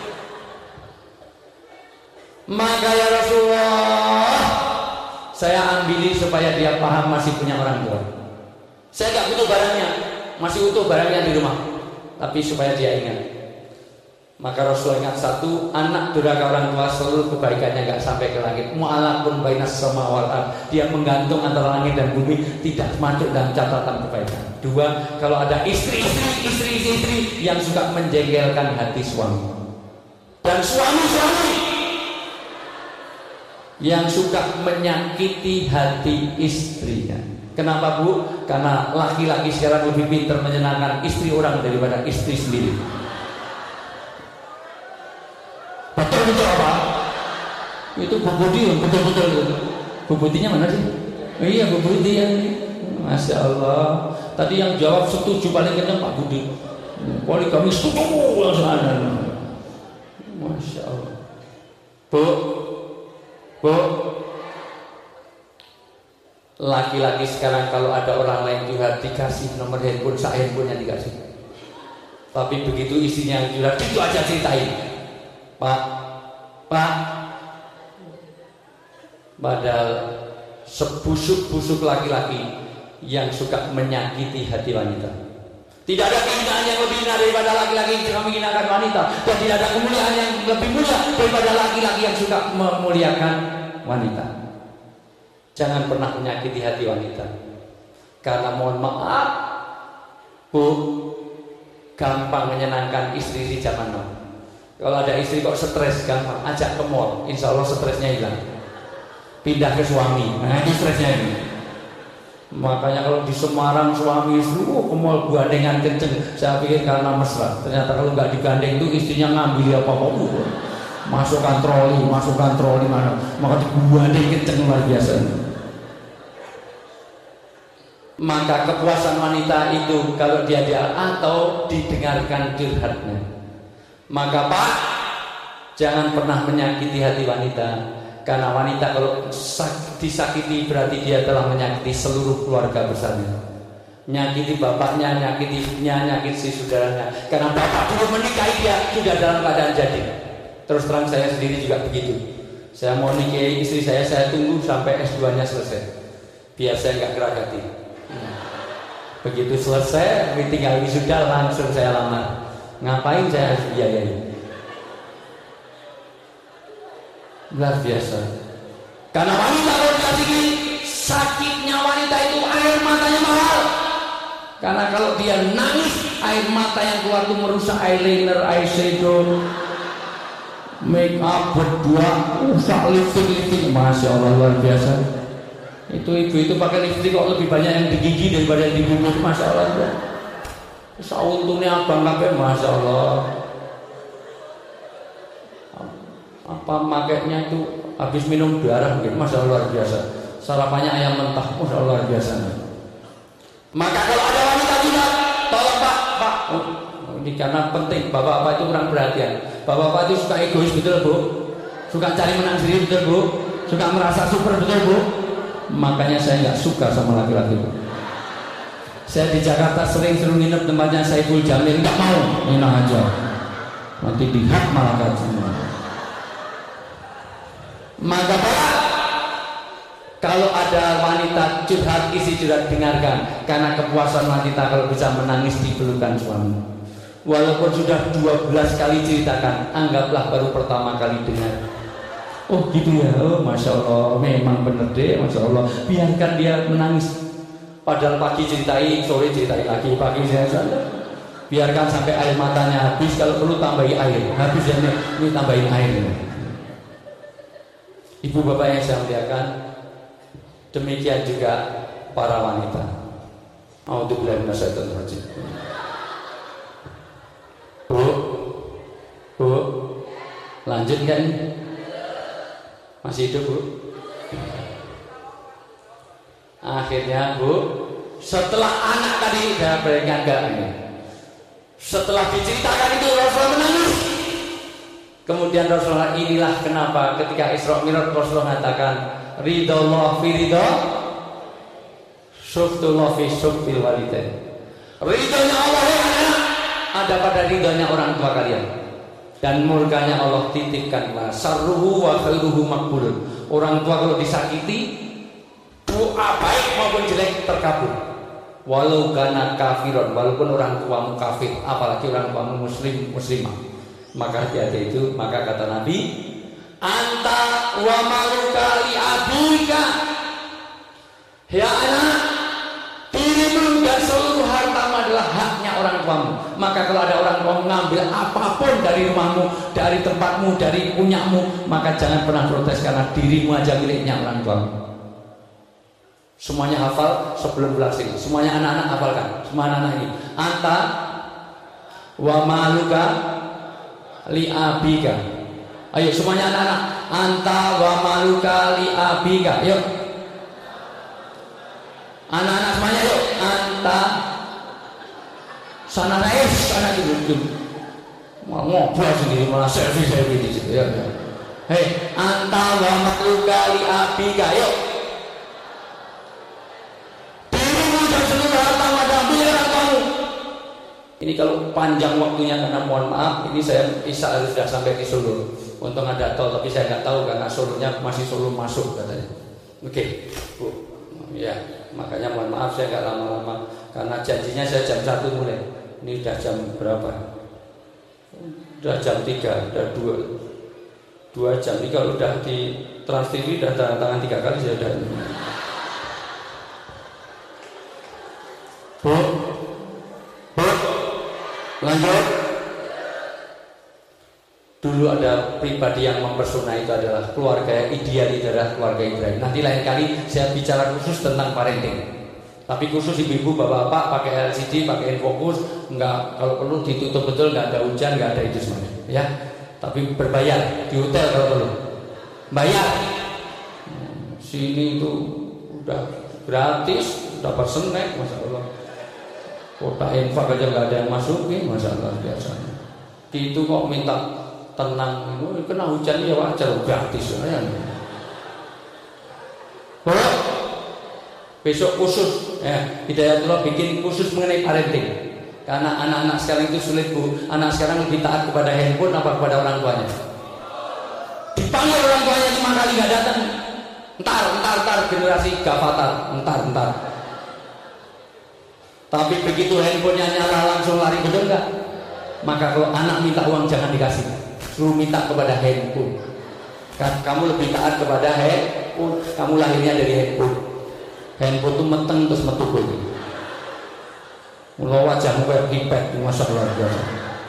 Maka ya Rasulullah, saya ambili supaya dia paham masih punya orang tua. Saya nggak butuh barangnya, masih utuh barangnya di rumah, tapi supaya dia ingat. Maka Rasulullah ingat satu, anak durhaka orang tua seluruh kebaikannya nggak sampai ke langit. Mu'alaqun bainas sama wal ard, dia menggantung antara langit dan bumi, tidak masuk dalam catatan kebaikan. Dua, kalau ada istri yang suka menjengkelkan hati suami, dan suami yang suka menyakiti hati istrinya. Kenapa Bu? Karena laki-laki sekarang lebih pintar menyenangkan istri orang daripada istri sendiri. Betul apa? Itu Bu Budi, betul. Bu Budinya mana sih? Iya Bu Budi yang ini. Masya Allah. Tadi yang jawab setuju paling kencang Pak Budi. Poligami setuju langsung ada. Masya Allah. Bu, laki-laki sekarang kalau ada orang lain curhat dikasih nomor handphone, handphonenya dikasih. Tapi begitu istrinya yang curhat, itu aja ceritain. Pak, padahal sebusuk-busuk laki-laki yang suka menyakiti hati wanita. Tidak ada kehinaan yang lebih hina daripada laki-laki yang suka menghinakan wanita, dan tidak ada kemuliaan yang lebih mulia daripada laki-laki yang suka memuliakan wanita. Jangan pernah menyakiti hati wanita, karena mohon maaf Bu, gampang menyenangkan istri di zaman now. Kalau ada istri kok stres, gampang ajak ke mall, insya Allah stresnya hilang. Pindah ke suami, nah ini stresnya ini. Makanya kalau di Semarang suami istri ke mall gandengan kenceng, saya pikir karena mesra. Ternyata kalau nggak digandeng itu istrinya ngambil apa-apa, masukkan troli mana, maka digandeng kenceng luar biasa. Maka kepuasan wanita itu kalau dia atau didengarkan curhatnya. Maka Pak, jangan pernah menyakiti hati wanita, karena wanita kalau disakiti berarti dia telah menyakiti seluruh keluarga besarnya. Nyakiti bapaknya, nyakiti ibunya, nyakiti si saudaranya. Karena bapak dulu menikahi dia sudah dalam keadaan jadi. Terus terang saya sendiri juga begitu. Saya mau nikahi istri saya tunggu sampai S2-nya selesai, biar saya nggak geragati. Begitu selesai, tinggal wisuda langsung saya lamar. Ngapain saya harus biayai? Luar biasa. Karena wanita kalau dikasih sakitnya wanita itu air matanya mahal. Karena kalau dia nangis, air mata yang keluar itu merusak eyeliner, eyeshadow, make up, berdua, usah lipstick. Masya Allah luar biasa. Itu ibu itu pakai lipstick kok lebih banyak yang di gigi daripada yang di bibir. Masya Allah. Sauntune abang kabeh, Masya Allah. Apa makainya itu habis minum darah mungkin, Masya Allah luar biasa. Sarapannya ayam mentah, Masya Allah luar biasa. Maka kalau ada wanita juga, tolong Pak, ini karena penting, bapak-bapak itu kurang perhatian. Bapak-bapak itu suka egois betul Bu, suka cari menang sendiri betul Bu, suka merasa super betul Bu. Makanya saya nggak suka sama laki-laki Bu. Saya di Jakarta sering suruh nginep tempatnya Saiful Jamil, nggak mau, enak aja. Nanti dihak malah gaji. Maka Pak, kalau ada wanita curhat, isi curhat dengarkan, karena kepuasan wanita kalau bisa menangis di pelukan suami. Walaupun sudah 12 kali ceritakan, anggaplah baru pertama kali dengar. Oh gitu ya, oh Masya Allah, memang bener deh, Masya Allah. Biarkan dia menangis. Padahal pagi ceritain, sore ceritain lagi, pagi ceritain. Biarkan sampai air matanya habis, kalau perlu tambahi air. Habis ya ini tambahin air. Ibu bapak yang saya muliakan, demikian juga para wanita. A'udzubillahi minasyaitonir rajim. Bu, lanjut nggak ini? Masih hidup Bu? Akhirnya Bu, setelah anak tadi udah bernyangga ini, setelah diceritakan itu Rasulullah menangis. Kemudian Rasulullah, inilah kenapa ketika Isra Mi'raj Rasulullah mengatakan ridallah fi ridha syuktullah fi syuktil walidain. Ridhonya Allah ada pada ridhonya orang tua kalian, dan murkanya Allah titipkan sarruhu wa khairuhu maqbulun. Orang tua kalau disakiti, doa baik maupun jelek terkabul. Walau kana kafiron, walaupun orang tuamu kafir, apalagi orang tuamu muslimah. Maka hati-hati itu. Maka kata Nabi, anta wa maluka li abika, ya anak, dirimu dan seluruh hartamu adalah haknya orang tuamu. Maka kalau ada orang tua mengambil apapun dari rumahmu, dari tempatmu, dari punyamu, maka jangan pernah protes, karena dirimu aja miliknya orang tuamu. Semuanya hafal sebelum belasin. Semuanya anak-anak hafalkan. Semua anak-anak ini. Anta wa maluka li abika. Ayo semuanya anak-anak. Anta wa maluka li abika. Yuk. Anak-anak semuanya yuk. Anta. Sana naik, sana duduk. Mau ngobrol sendiri malah selfie di situ. Ya. Hei, anta wa maluka li abika. Yuk. Ini kalau panjang waktunya, karena mohon maaf, ini saya Isya harus sudah sampai ke Solo. Untung ada tol, tapi saya nggak tahu karena Solonya masih Solo masuk katanya. Oke, Bu. Ya, makanya mohon maaf saya nggak lama-lama, karena janjinya saya jam 1 mulai. Ini udah jam berapa? Udah jam 3, udah 2 jam. Ini kalau udah di Trans TV udah tanda tangan 3 kali saya udah. Bu. Lanjut. Dulu ada pribadi yang mempesona, itu adalah keluarga ideal, itu adalah keluarga Ibrahim. Nanti lain kali saya bicara khusus tentang parenting. Tapi khusus ibu-ibu, bapak-bapak pakai LCD, pakai infocus, enggak, kalau perlu ditutup betul, enggak ada hujan, enggak ada itu semuanya, ya. Tapi berbayar di hotel kalau perlu. Bayar. Sini itu udah gratis, dapat snack, masya Allah. Kota infak aja nggak ada yang masukin, masalah biasanya. Itu kok minta tenang, kena hujan ya wajar, gratis ya. Besok khusus, ya Hidayatullah bikin khusus mengenai parenting. Karena anak-anak sekarang itu sulit Bu. Anak sekarang lebih taat kepada handphone apa kepada orang tuanya. Dipanggil orang tuanya 5 kali nggak datang. Entar generasi gafatar, entar. Tapi begitu handphonenya nyala langsung lari, betul nggak? Maka kalau anak minta uang jangan dikasih, suruh minta kepada handphone. Kamu lebih taat kepada handphone. Kamu lahirnya dari handphone. Handphone itu meteng terus metu kowe. Mula wajahmu kayak pipet, masyaallah biasa.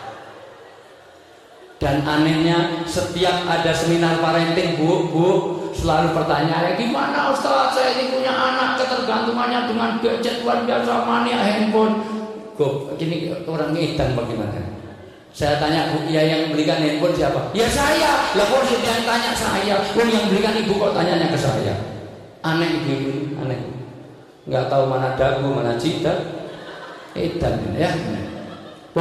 Dan anehnya setiap ada seminar parenting, Bu, selalu pertanyaan, gimana Ustaz, saya ini punya anak ketergantungannya dengan gadget luar biasa, mania handphone. Gini orang ngedan bagaimana? Saya tanya, Bu, ya yang belikan handphone siapa? Ya saya. Lah kok yang tanya saya? Yang belikan ibu kok tanyanya ke saya? Aneh ibu, aneh. Nggak tahu mana dagu, mana cita. Edan ya. Bu.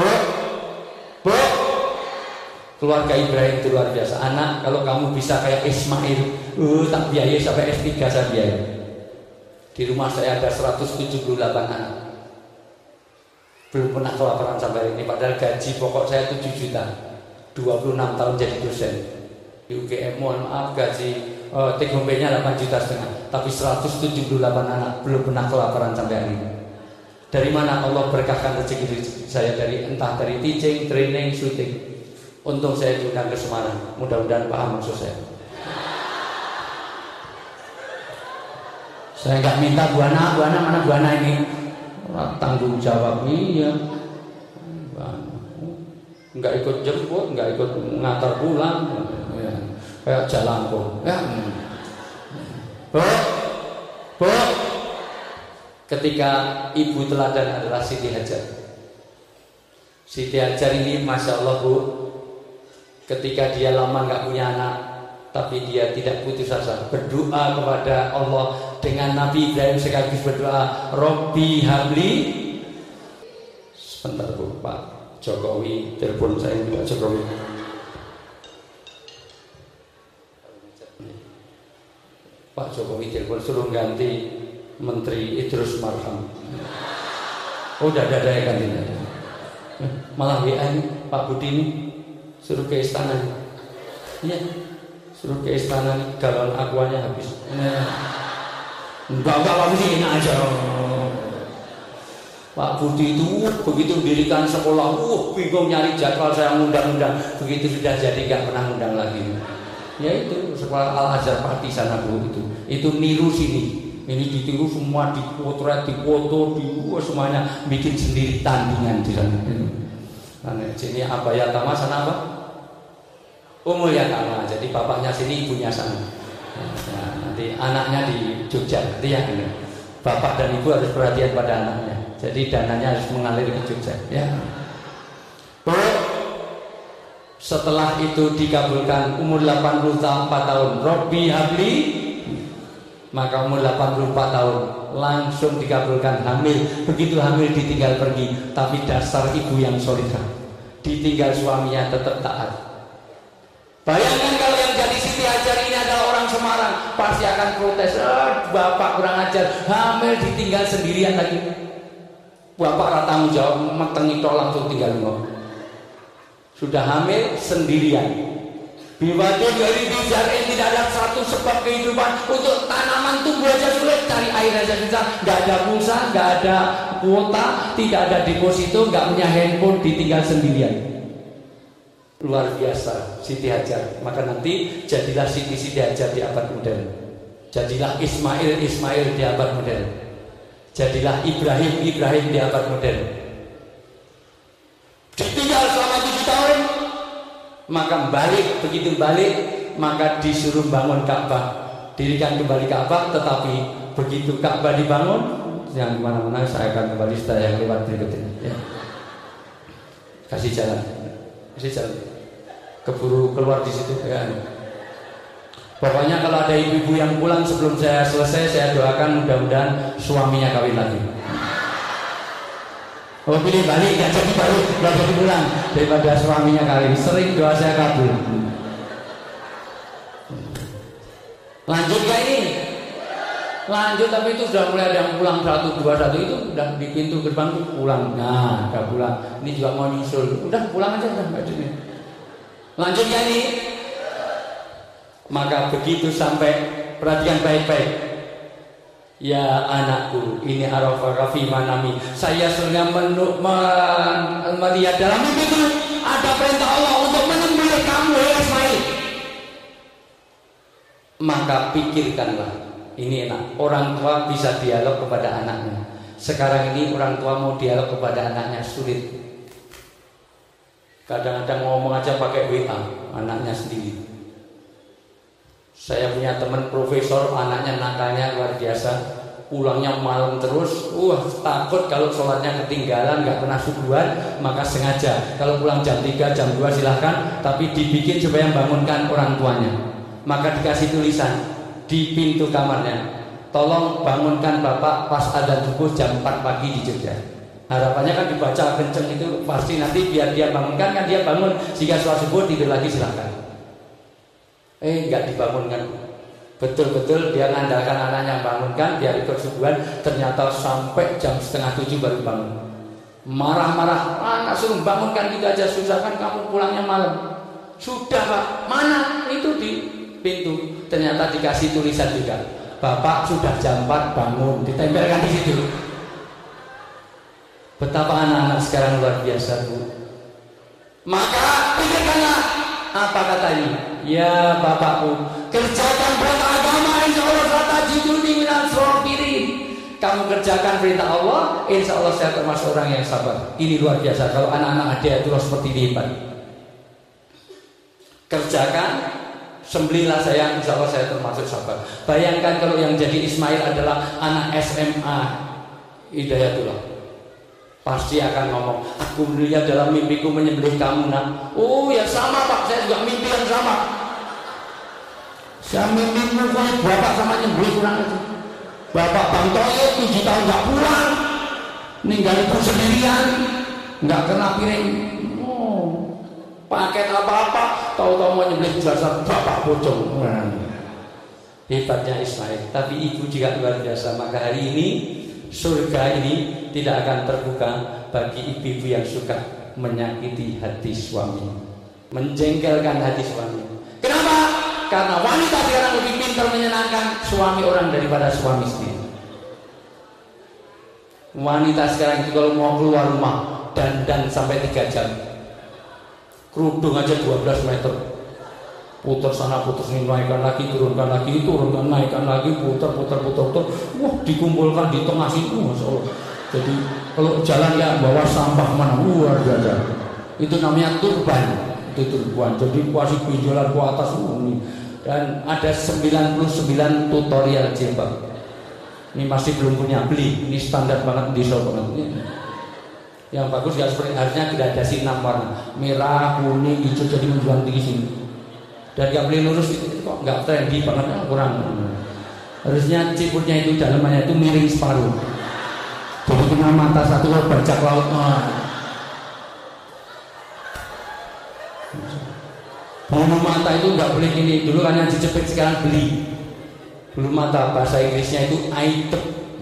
Keluarga Ibrahim itu luar biasa. Anak, kalau kamu bisa kayak Ismail, tak biaya sampai S3 saya biaya. Di rumah saya ada 178 anak. Belum pernah kelaparan sampai ini. Padahal gaji pokok saya 7 juta. 26 tahun jadi dosen. Di UGM, mohon maaf, gaji take home pay-nya 8,5 juta. Tapi 178 anak belum pernah kelaparan sampai ini. Dari mana Allah berkahkan rezeki saya? Entah dari teaching, training, syuting. Untung saya diundang ke Semarang. Mudah-mudahan paham maksud saya. Saya nggak minta buana mana buana ini. Tanggung jawab iya. Nggak ikut jemput, nggak ikut ngantar pulang. Ya. Kayak jalan kok. Ya. Bu. Ketika ibu teladan adalah Siti Hajar. Siti Hajar ini masya Allah Bu. Ketika dia lama nggak punya anak, tapi dia tidak putus asa, berdoa kepada Allah dengan Nabi Ibrahim sekaligus berdoa, Robbi habli. Sebentar Bu, Pak Jokowi telepon saya, Pak Jokowi. Pak Jokowi telepon suruh ganti Menteri Idrus Marham. Oh, udah ada yang ganti. Malah WA ini Pak Budi ini suruh ke istana. Iya, suruh ke istana nih, galon aquanya habis. Enggak Pak Budi, enak aja. Pak Budi itu begitu dirikan sekolah, bingung nyari jadwal, saya ngundang-undang. Begitu sudah jadi nggak pernah undang lagi. Ya itu sekolah Al-Azhar Pati sana Bu, itu niru sini. Ini ditiru semua, dipotret, dipoto, semuanya bikin sendiri tandingan di sana. Sini Abayatama, sana apa? Umulyatama. Jadi bapaknya sini, ibunya sana. Nah, nanti anaknya di Jogja, nanti ya. Bapak dan ibu harus perhatian pada anaknya. Jadi dananya harus mengalir ke Jogja. Ya. Setelah itu dikabulkan umur 84 tahun, Robbi habli, maka umur 84 tahun langsung dikabulkan hamil. Begitu hamil ditinggal pergi, tapi dasar ibu yang solihah, ditinggal suaminya tetap taat. Bayangkan kalau yang jadi Siti Hajar ini adalah orang Semarang, pasti akan protes, bapak kurang ajar, hamil ditinggal sendirian lagi. Bapak ratamu jawab, metengi tol langsung tinggal ngomong. Sudah hamil sendirian. Biwadun dari bijarin, tidak ada satu sebab kehidupan. Untuk tanaman tumbuh aja sulit, cari air aja susah. Gak ada pulsa, gak ada kuota, tidak ada deposito, gak punya handphone, ditinggal sendirian. Luar biasa Siti Hajar. Maka nanti jadilah Siti Hajar di abad modern. Jadilah Ismail di abad modern. Jadilah Ibrahim di abad modern. Ditinggal selama 7 tahun, maka balik. Begitu balik, maka disuruh bangun Ka'bah, dirikan kembali Ka'bah. Tetapi begitu Ka'bah dibangun, yang mana-mana saya akan kembali setelah yang lewat berikut ini. Ya. Kasih jalan, keburu keluar di situ. Ya. Pokoknya kalau ada ibu-ibu yang pulang sebelum saya selesai, saya doakan mudah-mudahan suaminya kawin lagi. Oh, pilih balik, gak jadi baru, gak jadi pulang daripada suaminya kawin. Sering doa saya kabul. Lanjut gak ini? Lanjut, tapi itu sudah mulai ada yang pulang 1, 2, 1 itu udah di pintu gerbang tuh pulang. Nah, udah pulang. Ini juga mau nyusul. Udah pulang aja, udah gak jadi. Lanjut gak ini? Maka begitu sampai, perhatikan baik-baik. Ya anakku, ini arafaka fi manami. Saya sedang melihat dalam mimpi itu ada perintah Allah untuk menyembelih kamu, Ismail. Maka pikirkanlah, ini enak. Orang tua bisa dialog kepada anaknya. Sekarang ini orang tua mau dialog kepada anaknya sulit. Kadang-kadang ngomong aja pakai WA anaknya sendiri. Saya punya teman profesor, anaknya nakalnya luar biasa, pulangnya malam terus. Takut kalau sholatnya ketinggalan, nggak pernah subuhan, maka sengaja kalau pulang jam 3, jam 2 silahkan, tapi dibikin supaya membangunkan orang tuanya. Maka dikasih tulisan di pintu kamarnya, tolong bangunkan bapak pas adzan subuh jam 4 pagi di Jogja. Harapannya kan dibaca kenceng itu pasti nanti biar dia bangunkan, kan dia bangun, jika sholat subuh tidur lagi silahkan. Enggak dibangunkan. Betul-betul dia mengandalkan anaknya bangunkan biar ikut subuhan. Ternyata sampai jam 6:30 baru bangun. Marah-marah, anak suruh bangunkan gitu aja susah, kan kamu pulangnya malam. Sudah Pak, mana? Itu di pintu. Ternyata dikasih tulisan juga, Bapak sudah jam 4 bangun, ditempelkan di situ. Betapa anak-anak sekarang luar biasa Bu. Maka pikirkanlah, apa katanya? Ya bapakku, kerjakan perintah agama, insya Allah satajiduni minal sabirin. Kamu kerjakan perintah Allah, insya Allah saya termasuk orang yang sabar. Ini luar biasa. Kalau anak-anak ada itu seperti ini hebat. Kerjakan, sembelihlah saya, insya Allah saya termasuk sabar. Bayangkan kalau yang jadi Ismail adalah anak SMA Hidayatullah, pasti akan ngomong, aku melihat dalam mimpiku menyembelih kamu nak. Oh ya sama Pak, saya juga mimpi yang sama. Saya mimpimu kok bapak sama nyembeli kurang aja. Bapak Bang Toyib 7 tahun nggak pulang, ninggal ibu sendirian, nggak kena piring. Paket apa-apa, tahu-tahu mau nyembeli jasa bapak pocong. Hebatnya Ismail. Tapi ibu juga luar biasa. Maka hari ini surga ini tidak akan terbuka bagi ibu-ibu yang suka menyakiti hati suami, menjengkelkan hati suami. Kenapa? Karena wanita sekarang lebih pintar menyenangkan suami orang daripada suami sendiri. Wanita sekarang itu kalau mau keluar rumah dandan sampai 3 jam, kerudung aja 12 meter, putar sana putar sini, naikkan lagi, turunkan lagi, turunkan, naikkan lagi, putar. Wah, dikumpulkan di tengah situ, Masya Allah. Jadi kalau jalan ya bawa sampah mana, luar biasa. Itu namanya turban. Itu turban. Jadi kuasi benjolan ke atas ini. Dan ada 99 tutorial jilbab. Ini masih belum punya, beli. Ini standar banget di shop banget. Yang bagus ya seperti harusnya gradasi 6 warna, merah, kuning, hijau, jadi menjual tinggi sini. Dan nggak boleh lurus itu kok nggak trendy banget, kurang. Harusnya ciputnya itu dalamannya itu miring separuh. Jadi kena mata satu bajak laut. Bulu mata itu nggak boleh gini. Dulu kan yang dijepit, sekarang beli. Bulu mata bahasa Inggrisnya itu item.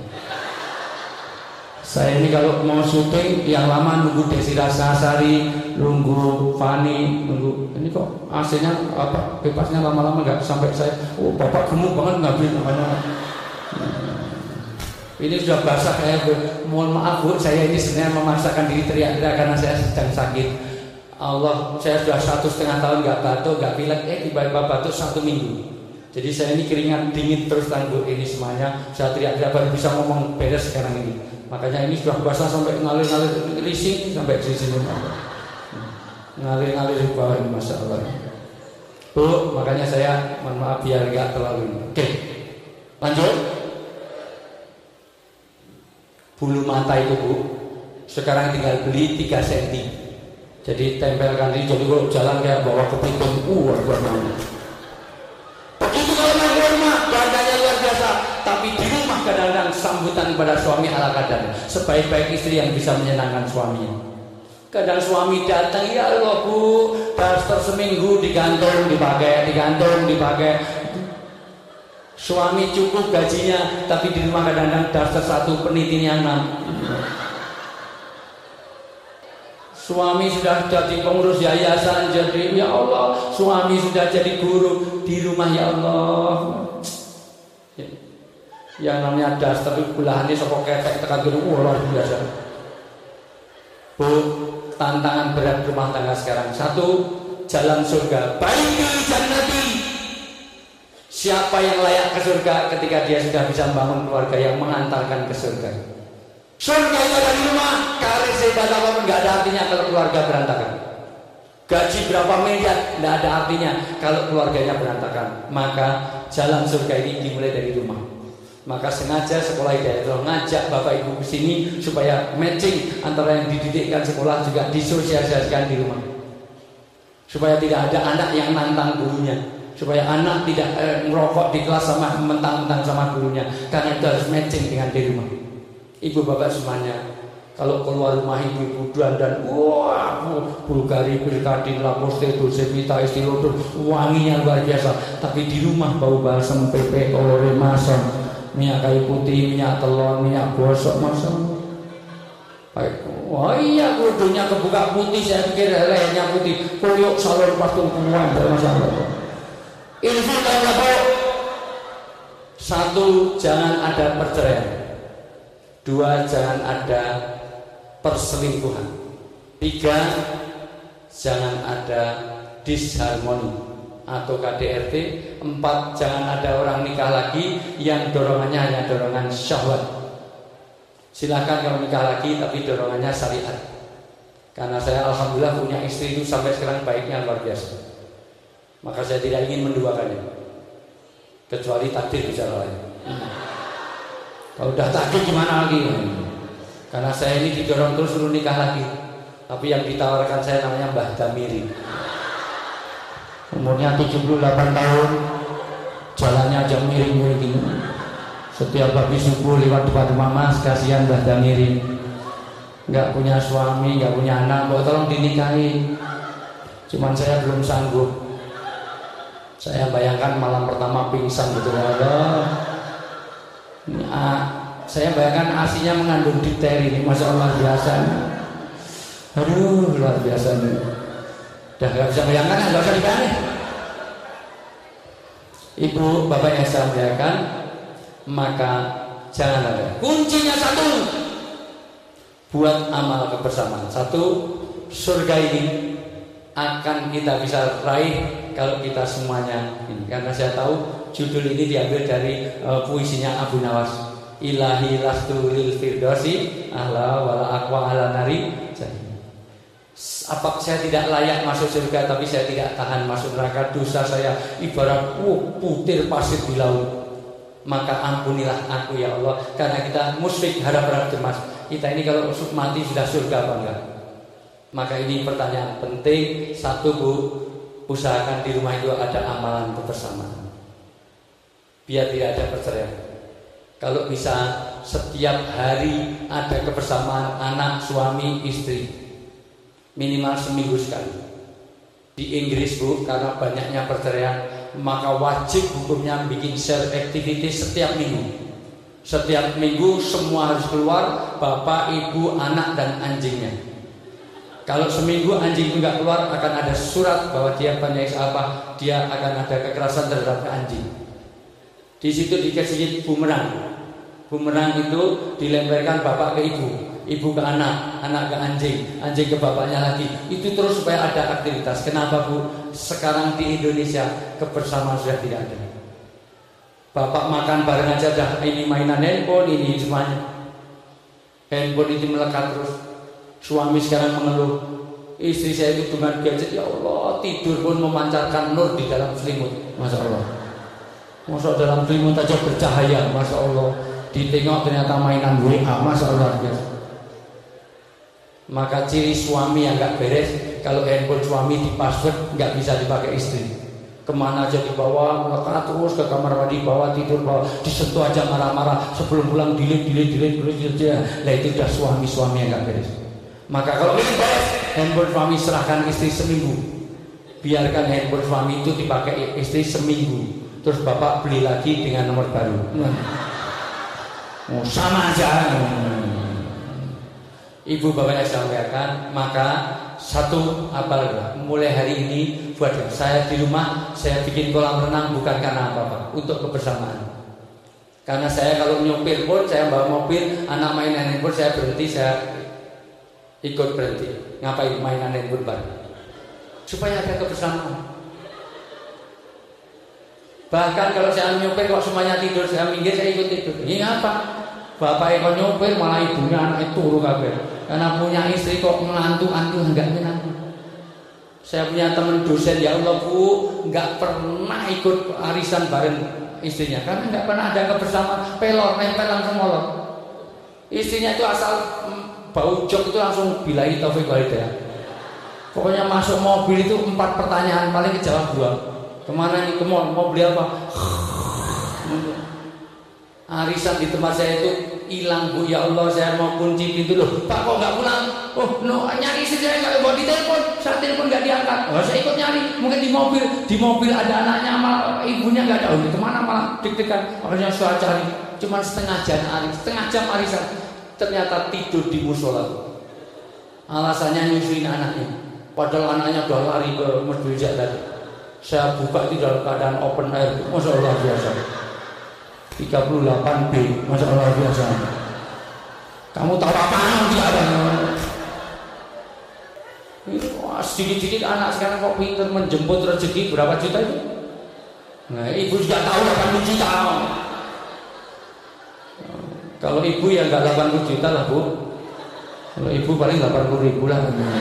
Saya ini kalau mau syuting yang lama nunggu Desi Rasasari, nunggu Fani, nunggu ini kok AC-nya apa bebasnya lama-lama nggak sampai saya. Oh bapak gemuk banget nggak beli namanya. Ini sudah basah kayak mohon maaf Bu, saya ini sebenarnya memaksakan diri teriak-teriak karena saya sedang sakit. Allah, saya sudah 1,5 tahun nggak batuk, nggak pilek, tiba-tiba batuk 1 minggu. Jadi saya ini keringat dingin terus tangguh ini semuanya. Saya teriak-teriak baru bisa ngomong beres sekarang ini. Makanya ini sudah basah sampai ngalir-ngalir rising sampai di sini. Ngalir-ngalir di bawah ini, Masya Allah. Bu, makanya saya mohon maaf biar nggak terlalu. Oke, lanjut. Bulu mata itu Bu, sekarang tinggal beli 3 cm. Jadi tempelkan diri, jadi kalau jalan kayak bawa kepiting, luar biasa. Begitu kalau main rumah, badannya luar biasa. Tapi di rumah kadang-kadang sambutan kepada suami ala kadar. Sebaik-baik istri yang bisa menyenangkan suaminya. Kadang suami datang, ya Allah Bu, daster seminggu digantung, dipakai. Suami cukup gajinya, tapi di rumah kadang-kadang daster 1 penitinya 6. Suami sudah jadi pengurus yayasan, jadi ya Allah, suami sudah jadi guru di rumah, ya Allah. Yang namanya daster itu belahannya sokok ketek tekan guru, luar biasa. Bu, tantangan berat rumah tangga sekarang. 1, jalan surga. Baiki jannati. Siapa yang layak ke surga ketika dia sudah bisa membangun keluarga yang mengantarkan ke surga? Surga itu ada di rumah. Karir sehebat apapun nggak ada artinya kalau keluarga berantakan. Gaji berapa miliar nggak ada artinya kalau keluarganya berantakan. Maka jalan surga ini dimulai dari rumah. Maka sengaja sekolah hidayah ngajak bapak ibu ke sini supaya matching antara yang dididikkan sekolah juga disosialisasikan di rumah. Supaya tidak ada anak yang nantang gurunya. Supaya anak tidak ngerokok di kelas sama mentang-mentang sama gurunya. Karena itu harus matching dengan di rumah. Ibu bapak semuanya, kalau keluar rumah ibu dandan, wah, Bulgari, Bilkadin, Lacoste, Dolce Vita, Estée Lauder, wanginya luar biasa. Tapi di rumah bau balsam, PPO, Remason, minyak kayu putih, minyak telur, minyak gosok, masa. Wah iya, kudunya kebuka putih, saya pikir lehernya putih, koyok salon pastung kumpulan, bermasalah. Ini sudah 1, jangan ada perceraian. 2, jangan ada perselingkuhan. 3, jangan ada disharmoni atau KDRT. 4, jangan ada orang nikah lagi yang dorongannya hanya dorongan syahwat. Silakan kalau nikah lagi tapi dorongannya syariat. Karena saya alhamdulillah punya istri itu sampai sekarang baiknya luar biasa. Maka saya tidak ingin menduakannya. Kecuali takdir bicara lain. Kalau udah takdir gimana lagi? Karena saya ini didorong terus suruh nikah lagi. Tapi yang ditawarkan saya namanya Mbah Damiri. Umurnya 78 tahun. jalannya aja miring-miring gini. Setiap habis subuh lewat depan rumah Mas, kasihan Mbah miring. Nggak punya suami, nggak punya anak, mau tolong dinikahi. Cuman saya belum sanggup. Saya bayangkan malam pertama pingsan gitu Allah. Saya bayangkan asinya mengandung difteri ini, masya Allah biasa. Aduh luar biasa nih. Udah nggak bisa bayangkan, nggak usah dibayangin. Ibu, bapak yang saya muliakan, maka jangan ada. Kuncinya satu, buat amal kebersamaan. Satu, surga ini akan kita bisa raih kalau kita semuanya ini. Karena saya tahu judul ini diambil dari puisinya Abu Nawas. Ilahi lastu lil firdausi ahla wala aqwa ala nari. Apa saya tidak layak masuk surga, tapi saya tidak tahan masuk neraka. Dosa saya ibarat putir pasir di laut. Maka ampunilah aku ya Allah. Karena kita musyrik harap-harap cemas. Kita ini kalau mati sudah surga apa enggak? Maka ini pertanyaan penting. Satu, Bu, usahakan di rumah itu ada amalan kebersamaan, biar tidak ada perceraian. Kalau bisa setiap hari ada kebersamaan anak, suami, istri, minimal seminggu sekali. Di Inggris, Bu, karena banyaknya perceraian, maka wajib hukumnya bikin share activity setiap minggu. Setiap minggu semua harus keluar, bapak, ibu, anak, dan anjingnya. Kalau seminggu anjing itu nggak keluar, akan ada surat bahwa dia banyak apa, dia akan ada kekerasan terhadap anjing. Di situ dikasih bumerang. Bumerang itu dilemparkan bapak ke ibu, ibu ke anak, anak ke anjing, anjing ke bapaknya lagi. Itu terus supaya ada aktivitas. Kenapa, Bu? Sekarang di Indonesia kebersamaan sudah tidak ada. Bapak makan bareng aja dah, ini mainan handphone, ini semuanya. Handphone itu melekat terus. Suami sekarang mengeluh, istri saya itu dengan gadget, ya Allah, tidur pun memancarkan nur di dalam selimut. Masya Allah. Masya Allah, dalam selimut aja bercahaya. Masya Allah. Ditengok ternyata mainan WA. Masya Allah. Maka ciri suami yang gak beres, kalau handphone suami di password gak bisa dipakai istri. Kemana aja dibawa, melekat terus ke kamar mandi, bawa tidur, bawa disentuh aja marah-marah. Sebelum pulang delete aja. Nah itu udah suami yang gak beres. Maka kalau ini beres, handphone suami serahkan istri seminggu. Biarkan handphone suami itu dipakai istri seminggu. Terus bapak beli lagi dengan nomor baru. Sama aja. Ibu bapak yang saya sampaikan, maka satu apalagi mulai hari ini buat saya di rumah, saya bikin kolam renang bukan karena apa-apa, untuk kebersamaan. Karena saya kalau nyopir pun, saya bawa mobil, anak mainan handphone, saya berhenti, saya ikut berhenti. Ngapain mainan handphone bareng? Supaya ada kebersamaan. Bahkan kalau saya nyopir kok semuanya tidur, saya minggir, saya ikut tidur. Ini apa? Bapak ikut nyopir, malah ibunya anak itu turu kabeh. Karena punya istri kok ngelantu-antu enggak menantu. Saya punya teman dosen, ya Allah Bu, enggak pernah ikut arisan bareng istrinya karena enggak pernah ada kebersamaan. Pelor nempel langsung molor. Istrinya itu asal bau jok itu langsung bilahi taufik walhidayah. Pokoknya masuk mobil itu 4 pertanyaan paling kejawab 2. Kemana nih, ke mall, mau beli apa? Arisan di tempat saya itu hilang Bu, ya Allah saya mau kunci pintu loh. Pak kok nggak pulang? Oh no, nyari istri saya nggak mau ditelepon, saya telepon nggak diangkat. Oh, saya ikut nyari, mungkin di mobil ada anaknya, malah ibunya nggak ada. Oh, kemana malah deg-degan. Akhirnya saya cari, cuma setengah jam arisan. Ternyata tidur di musola. Alasannya nyusuin anaknya. Padahal anaknya udah lari ke masjid tadi. Saya buka itu dalam keadaan open air. Masya Allah biasa. 38B, Masya Allah biasa. Kamu tahu apa? Tidak ada. Wah, sedikit-sedikit anak sekarang kok pintar menjemput rezeki berapa juta itu? Nah, ibu sudah tahu 80 juta. Kalau ibu ya nggak 80 juta lah Bu. Kalau ibu paling 80.000 lah.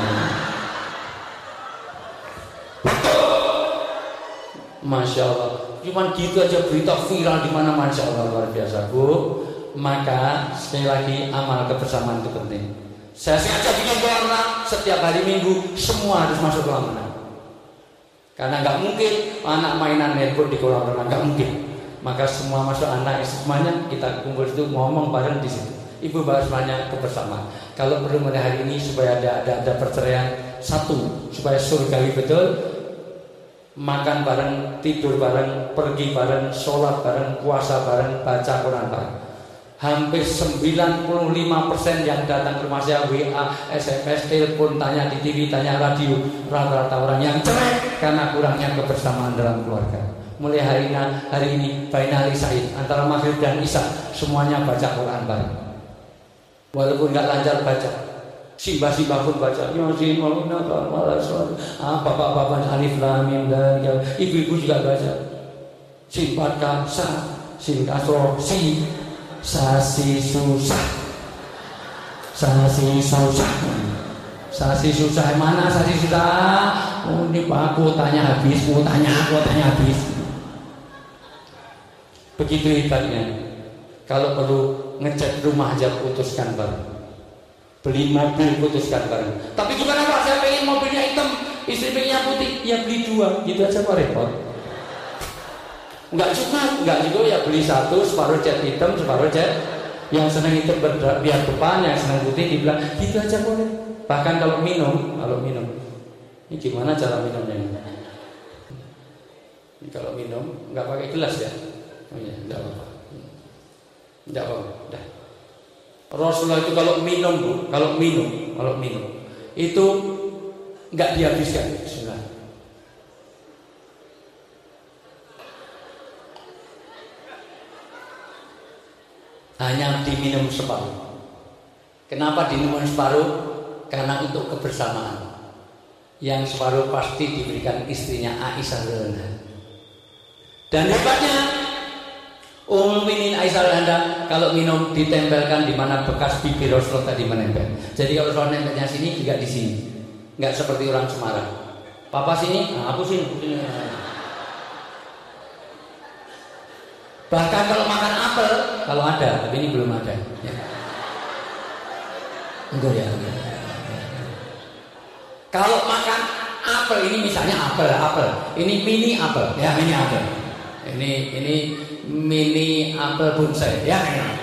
Masya Allah. Cuman gitu aja berita viral di mana, Masya Allah luar biasa Bu. Maka sekali lagi amal kebersamaan itu penting. Saya sengaja bikin kolam renang setiap hari Minggu, semua harus masuk kolam renang. Karena nggak mungkin anak mainan handphone di kolam renang, nggak mungkin. Maka semua masuk anak semuanya kita kumpul itu ngomong bareng di situ. Ibu bapak semuanya kebersamaan. Kalau perlu mulai hari ini supaya ada perceraian, satu supaya surgawi betul, makan bareng, tidur bareng, pergi bareng, sholat bareng, puasa bareng, baca Quran bareng. Hampir 95% yang datang ke rumah saya WA, SMS, telepon, tanya di TV, tanya radio, rata-rata orang yang cerai karena kurangnya kebersamaan dalam keluarga. Mulai hari ini Bainali Said antara maghrib dan isya semuanya baca Quran bareng. Walaupun nggak lancar baca, simbah-simbah pun baca. Yasin mauluna malas. Bapak-bapak alif lam mim dan ibu-ibu juga baca. Simpat sa, sin kasro si, sasi susah, sasi susah, sasi susah mana sasi susah? Oh ini Pak kuotanya habis, kuotanya habis. Begitu hebatnya. Kalau perlu ngecat rumah aja putuskan bareng, beli mobil putuskan bareng. Tapi gimana Pak? Saya pengen mobilnya hitam, istri pengennya putih. Ya beli dua, gitu aja Pak, repot. Enggak cukup ya beli satu, separuh cat hitam, separuh cat yang senang hitam biar depan, yang senang putih dibilang gitu aja boleh. Bahkan kalau minum, ini gimana cara minumnya ini? Kalau minum nggak pakai gelas ya? Oh iya, nggak apa-apa. Dah. Rasulullah itu kalau minum itu nggak dihabiskan. Bismillah. Hanya diminum separuh. Kenapa diminum separuh? Karena untuk kebersamaan. Yang separuh pasti diberikan istrinya Aisyah radhiyallahu. Dan hebatnya Ummul Mukminin Aisyah radhiyallahu kalau minum ditempelkan di mana bekas bibir Rasulullah tadi menempel. Jadi kalau soal nempelnya sini juga di sini. Enggak seperti orang Semarang. Papa sini, aku sini. Bahkan kalau makan apel, kalau ada, tapi ini belum ada. Ya. Enggak ya. Kalau makan apel, ini misalnya apel. Ini mini apel, ya mini apel. Ini mini apel bonsai, ya.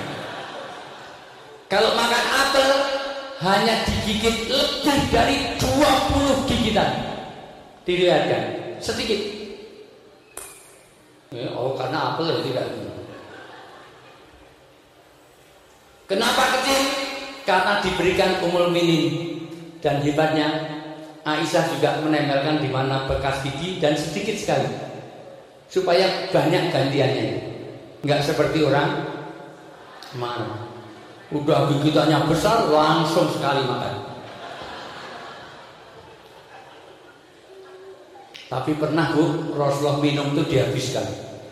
Kalau makan apel hanya digigit lebih dari 20 gigitan. Dilihatkan sedikit. Oh karena apel ya tidak. Kenapa kecil? Karena diberikan Ummul Mukminin. Dan hebatnya Aisyah juga menempelkan di mana bekas gigi dan sedikit sekali supaya banyak gantiannya. Enggak seperti orang mana udah gigitannya besar langsung sekali makan. Tapi pernah Bu, Rasulullah minum itu dihabiskan.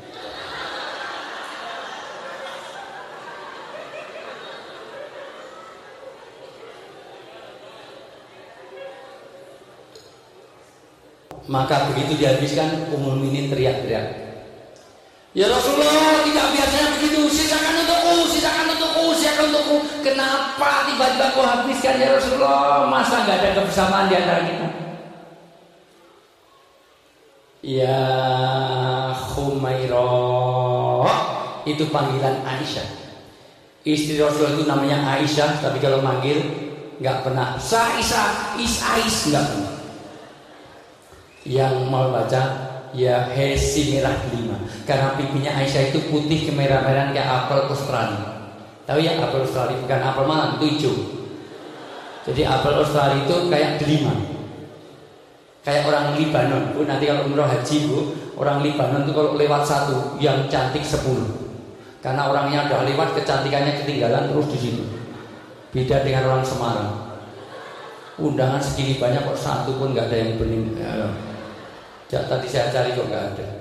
Maka begitu dihabiskan, Ummul Mukminin teriak-teriak, ya Rasulullah, tidak biasanya begitu, sisakan untukku. Kenapa tiba-tiba kau habiskan ya Rasulullah? Masa nggak ada kebersamaan di antara kita? Ya Khumairah, itu panggilan Aisyah. Istri Rasulullah itu namanya Aisyah, tapi kalau manggil nggak pernah Sa'isah, Is-Ais, nggak pernah. Yang mau baca ya Hesi merah 5, karena pipinya Aisyah itu putih kemerah-merahan kayak apel Australia. Tahu ya apel Australia, bukan apel malam, itu hijau. Jadi apel Australia itu kayak delima, kayak orang Libanon. Bu, nanti kalau umroh haji Bu, orang Libanon itu kalau lewat satu, yang cantik 10. Karena orangnya udah lewat, kecantikannya ketinggalan terus di situ. Beda dengan orang Semarang. Undangan segini banyak kok satu pun nggak ada yang bening. Ya, tadi saya cari kok nggak ada.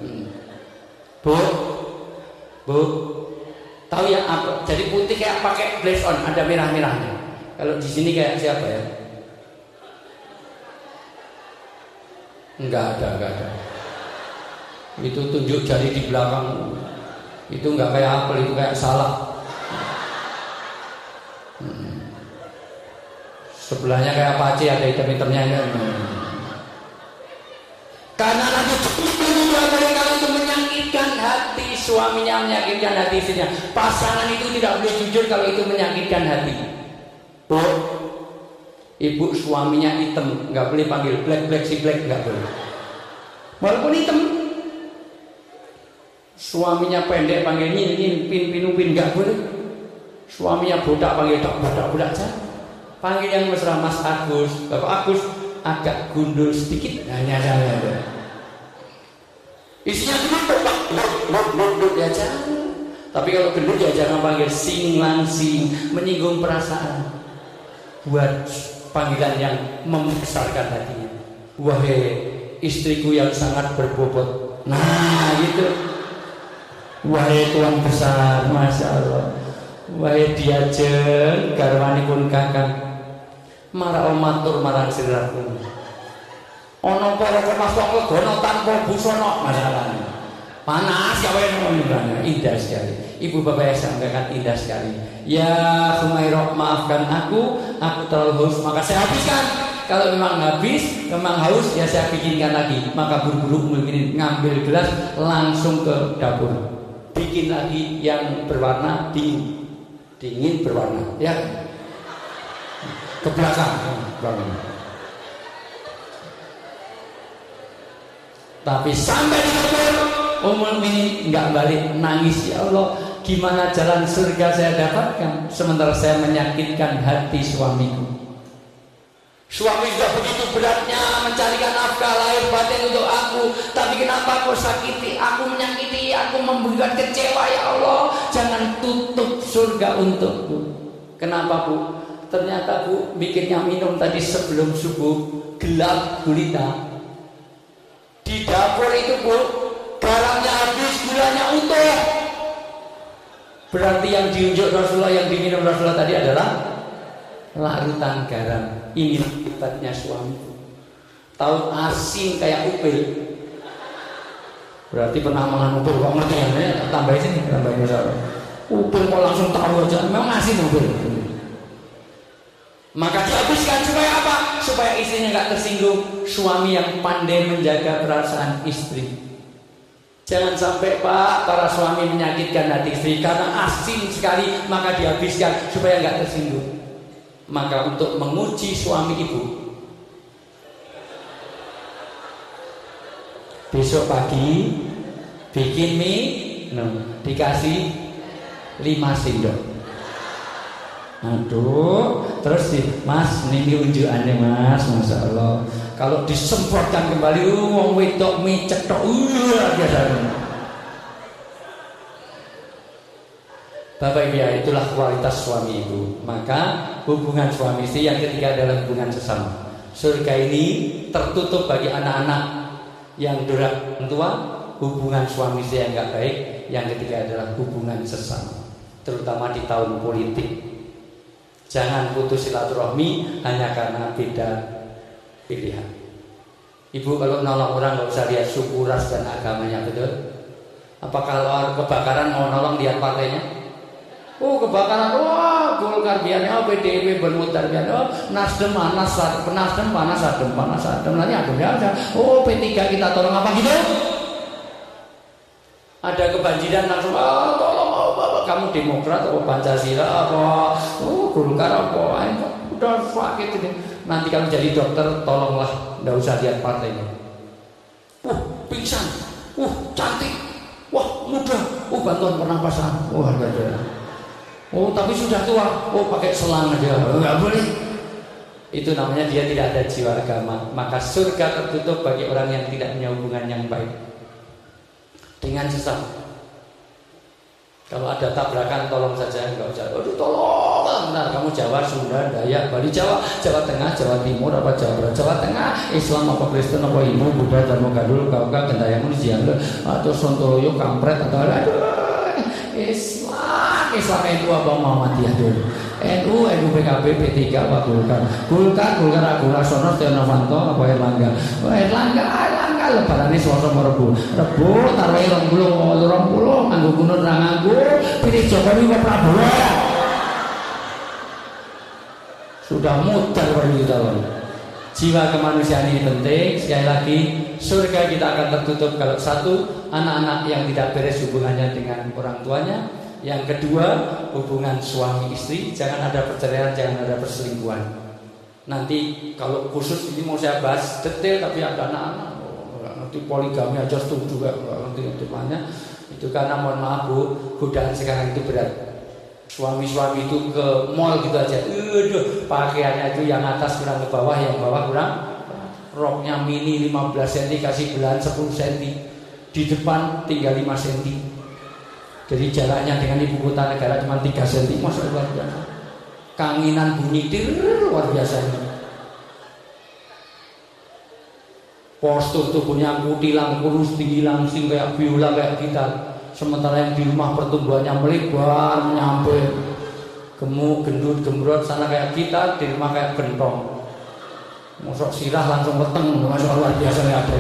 Bu, tahu ya apa? Jadi putih kayak pakai blaze on, ada merah-merahnya. Kalau di sini kayak siapa ya? Enggak ada. Itu tunjuk jari di belakang. Itu enggak kayak apel, itu kayak salak. Sebelahnya kayak paci, ada hitam-hitamnya. Karena Nabi suaminya menyakitkan hati istrinya. Pasangan itu tidak boleh jujur kalau itu menyakitkan hati. Bu, ibu suaminya hitam, nggak boleh panggil black si black, nggak boleh. Walaupun hitam. Suaminya pendek panggil nyin pin, nggak boleh. Suaminya botak panggil botak aja. Panggil yang mesra Mas Agus, Bapak Agus agak gundul sedikit, hanya ada. Isinya gendut ya jangan. Tapi kalau gendut ya jangan panggil sing langsing, menyinggung perasaan. Buat panggilan yang membesarkan hatinya. Wahai istriku yang sangat berbobot. Nah gitu. Wahai Tuhan besar, Masya Allah. Wahai diajeng garwanipun kakang. Marah matur marang siraku. Ono para kemas wong legono tanpa busana masalahnya. Panas ya wae ngono indah sekali. Ibu bapak yang sampaikan indah sekali. Ya Humairah, maafkan aku terlalu haus maka saya habiskan. Kalau memang habis, memang haus ya saya bikinkan lagi. Maka buru-buru mungkin ngambil gelas langsung ke dapur. Bikin lagi yang berwarna dingin berwarna ya. Ke belakang. Tapi sampai di dapur Ummul Mukminin nggak balik, nangis, ya Allah gimana jalan surga saya dapatkan sementara saya menyakitkan hati suamiku. Suami sudah begitu beratnya mencarikan nafkah lahir batin untuk aku, tapi kenapa kau sakiti aku, menyakiti aku, membuat kecewa, ya Allah jangan tutup surga untukku. Kenapa Bu? Ternyata Bu bikinnya minum tadi sebelum subuh gelap gulita. Di dapur itu Bu, garamnya habis, gulanya utuh. Berarti yang diunjuk Rasulullah, yang diminum Rasulullah tadi adalah larutan garam. Ini akibatnya suamiku. Tahu asin kayak upil. Berarti pernah makan upil, kok ngerti ya? Tambahin sini, tambahin Rasulullah. Upil kok langsung tahu aja, memang asin upil. Maka dihabiskan supaya apa? Supaya istrinya nggak tersinggung. Suami yang pandai menjaga perasaan istri. Jangan sampai Pak, para suami menyakitkan hati istri karena asin sekali, maka dihabiskan supaya nggak tersinggung. Maka untuk menguji suami ibu, besok pagi bikin mie, dikasih 5 sendok. Aduh, terus Mas, ini unjukannya Mas, Masya Allah. Kalau disemprotkan kembali, wong wedok mie cetok, biasanya. Bapak Ibu ya, itulah kualitas suami ibu. Maka hubungan suami istri yang ketiga adalah hubungan sesama. Surga ini tertutup bagi anak-anak yang durhaka tua. Hubungan suami istri yang enggak baik. Yang ketiga adalah hubungan sesama, terutama di tahun politik. Jangan putus silaturahmi hanya karena beda pilihan. Ibu kalau nolong orang nggak usah lihat suku, ras dan agamanya, betul? Apa kalau kebakaran mau nolong lihat partainya? Oh kebakaran, wah Golkar biarnya, PDIP bermutar biarnya, Nasdem panas adem, nanti adem aja. Oh P3 kita tolong apa gitu? Ada kebanjiran langsung, tolong kamu Demokrat atau Pancasila apa, Golkar apa, udah sakit ini. Nanti kamu jadi dokter, tolonglah, nggak usah lihat partainya. Pingsan, cantik, muda, bantuan pernapasan, nggak ada. Tapi sudah tua, pakai selang aja, nggak boleh. Itu namanya dia tidak ada jiwa agama. Maka surga tertutup bagi orang yang tidak punya hubungan yang baik dengan sesama. Kalau ada tabrakan tolong saja, enggak usah. Tolong, benar kamu Jawa, Sunda, Dayak, Bali, Jawa Tengah, Jawa Timur apa Jawa Barat, Jawa Tengah, Islam apa Kristen apa Hindu, Buddha, Dharma Gadul, Kauka, Gendayangun, Jiangga, atau Sontoloyo, Kampret atau Islam NU apa Muhammadiyah dulu. NU PKB, P3 apa Golkar, Agung Laksono, Setia Novanto apa Erlangga. Erlangga lebaran ini Selasa Rebo taruh 20 nganggo kunut ra nganggo, pilih Jokowi apa Prabowo. Sudah muter per kita. Jiwa kemanusiaan ini penting. Sekali lagi, surga kita akan tertutup kalau satu, anak-anak yang tidak beres hubungannya dengan orang tuanya. Yang kedua, hubungan suami istri. Jangan ada perceraian, jangan ada perselingkuhan. Nanti kalau khusus ini mau saya bahas detail, tapi ada anak-anak nanti poligami aja setuju juga nanti depannya. Itu karena mohon maaf Bu, godaan sekarang itu berat. Suami-suami itu ke mall gitu aja, pakaiannya itu yang atas kurang ke bawah, yang bawah kurang. Roknya mini 15 cm kasih belahan 10 cm, di depan tinggal 5 cm. Jadi jaraknya dengan ibu kota negara cuma 3 cm, masya Allah luar biasa. Kanginan bunyi luar biasa. Postur tubuhnya kutilang, kurus, tinggi langsing kayak biola kayak kita. Sementara yang di rumah pertumbuhannya melebar, nyampe gemuk, gendut, gembrot. Sana kayak kita, di rumah kayak gentong. Mosok sirah langsung weteng, masya Allah luar biasa ya.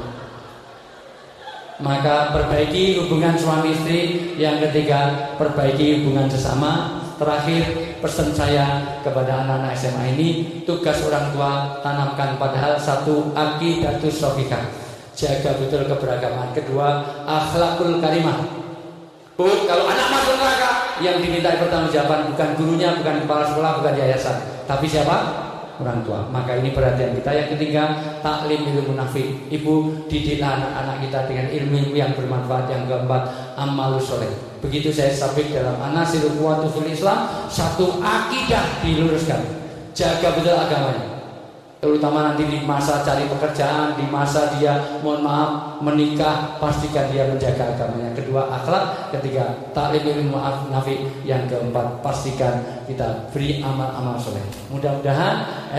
Maka perbaiki hubungan suami istri. Yang ketiga, perbaiki hubungan sesama. Terakhir, pesan saya kepada anak-anak SMA ini, tugas orang tua tanamkan padahal satu, aqidatus shofika, jaga betul keberagaman. Kedua, akhlakul karimah. Kalau anak masuk neraka, yang diminta pertanggungjawaban bukan gurunya, bukan kepala sekolah, bukan yayasan, tapi siapa? Orang tua. Maka ini perhatian kita. Yang ketiga, taklim ilmu nafi. Ibu, didiklah anak-anak kita dengan ilmu yang bermanfaat. Yang keempat, amalus soleh. Begitu saya sabik dalam Anasirul Quwwatu fil Islam. Satu, akidah diluruskan, jaga betul agamanya. Terutama nanti di masa cari pekerjaan, di masa dia mohon maaf menikah, pastikan dia menjaga agamanya. Kedua, akhlak. Ketiga, taklim ilmu nafi. Yang keempat, pastikan kita beri amal-amal soleh. Mudah-mudahan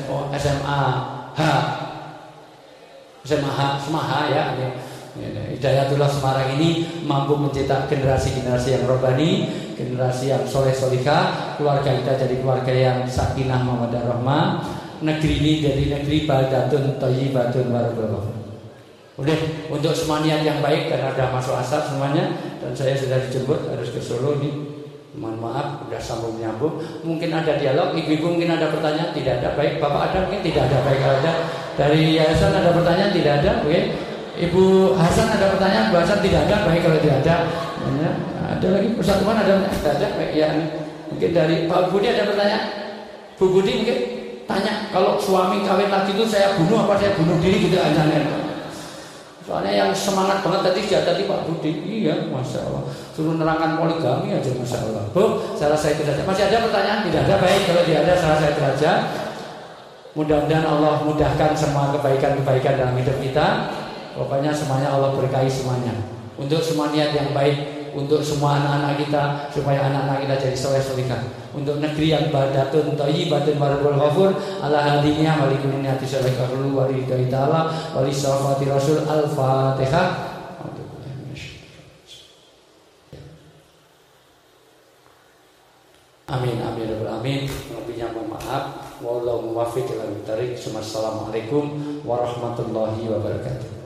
SMA ya, Hidayatullah Semarang ini mampu mencetak generasi-generasi yang robbani, generasi yang soleh-solihah. Keluarga kita jadi keluarga yang sakinah mawaddah rahmah. Negeri ini jadi negeri baldatun thayyibatun warahmatullahi. Udah, untuk semua niat yang baik, karena ada masuk asar semuanya, dan saya sudah dijemput harus ke Solo ini. Mohon maaf, sudah sambung menyambung. Mungkin ada dialog, ibu-ibu mungkin ada pertanyaan, tidak ada. Baik, bapak ada mungkin tidak ada. Baik, kalau ada dari yayasan ada pertanyaan, tidak ada. Oke, Ibu Hasan ada pertanyaan, Bu Hasan tidak ada. Baik, kalau tidak ada, ada lagi persatuan ada, tidak ada. Baik, ya, mungkin dari Pak Budi ada pertanyaan. Bu Budi mungkin tanya, kalau suami kawin lagi itu saya bunuh apa saya bunuh diri gitu aja. Soalnya yang semangat banget tadi Pak Budi. Iya, masya Allah. Suruh nerangkan poligami aja, masya Allah. Bu, saya rasa itu saja. Masih ada pertanyaan? Tidak ada. Baik, kalau tidak ada, saya rasa itu saja. Mudah-mudahan Allah mudahkan semua kebaikan-kebaikan dalam hidup kita. Pokoknya semuanya Allah berkahi semuanya. Untuk semua niat yang baik, untuk semua anak-anak kita, supaya anak-anak kita jadi soleh-solihah. Untuk negeri yang baldatun thayyibatun warahmatullahi ghafur. Ala hadiniya walikulli niati salihahul walidahi ta'ala walisafati rasul. Al-Fatihah. Amin amin amin. Lebihnya mohon maaf. Wallahu muwaffiq ila thariq. Assalamualaikum warahmatullahi wabarakatuh.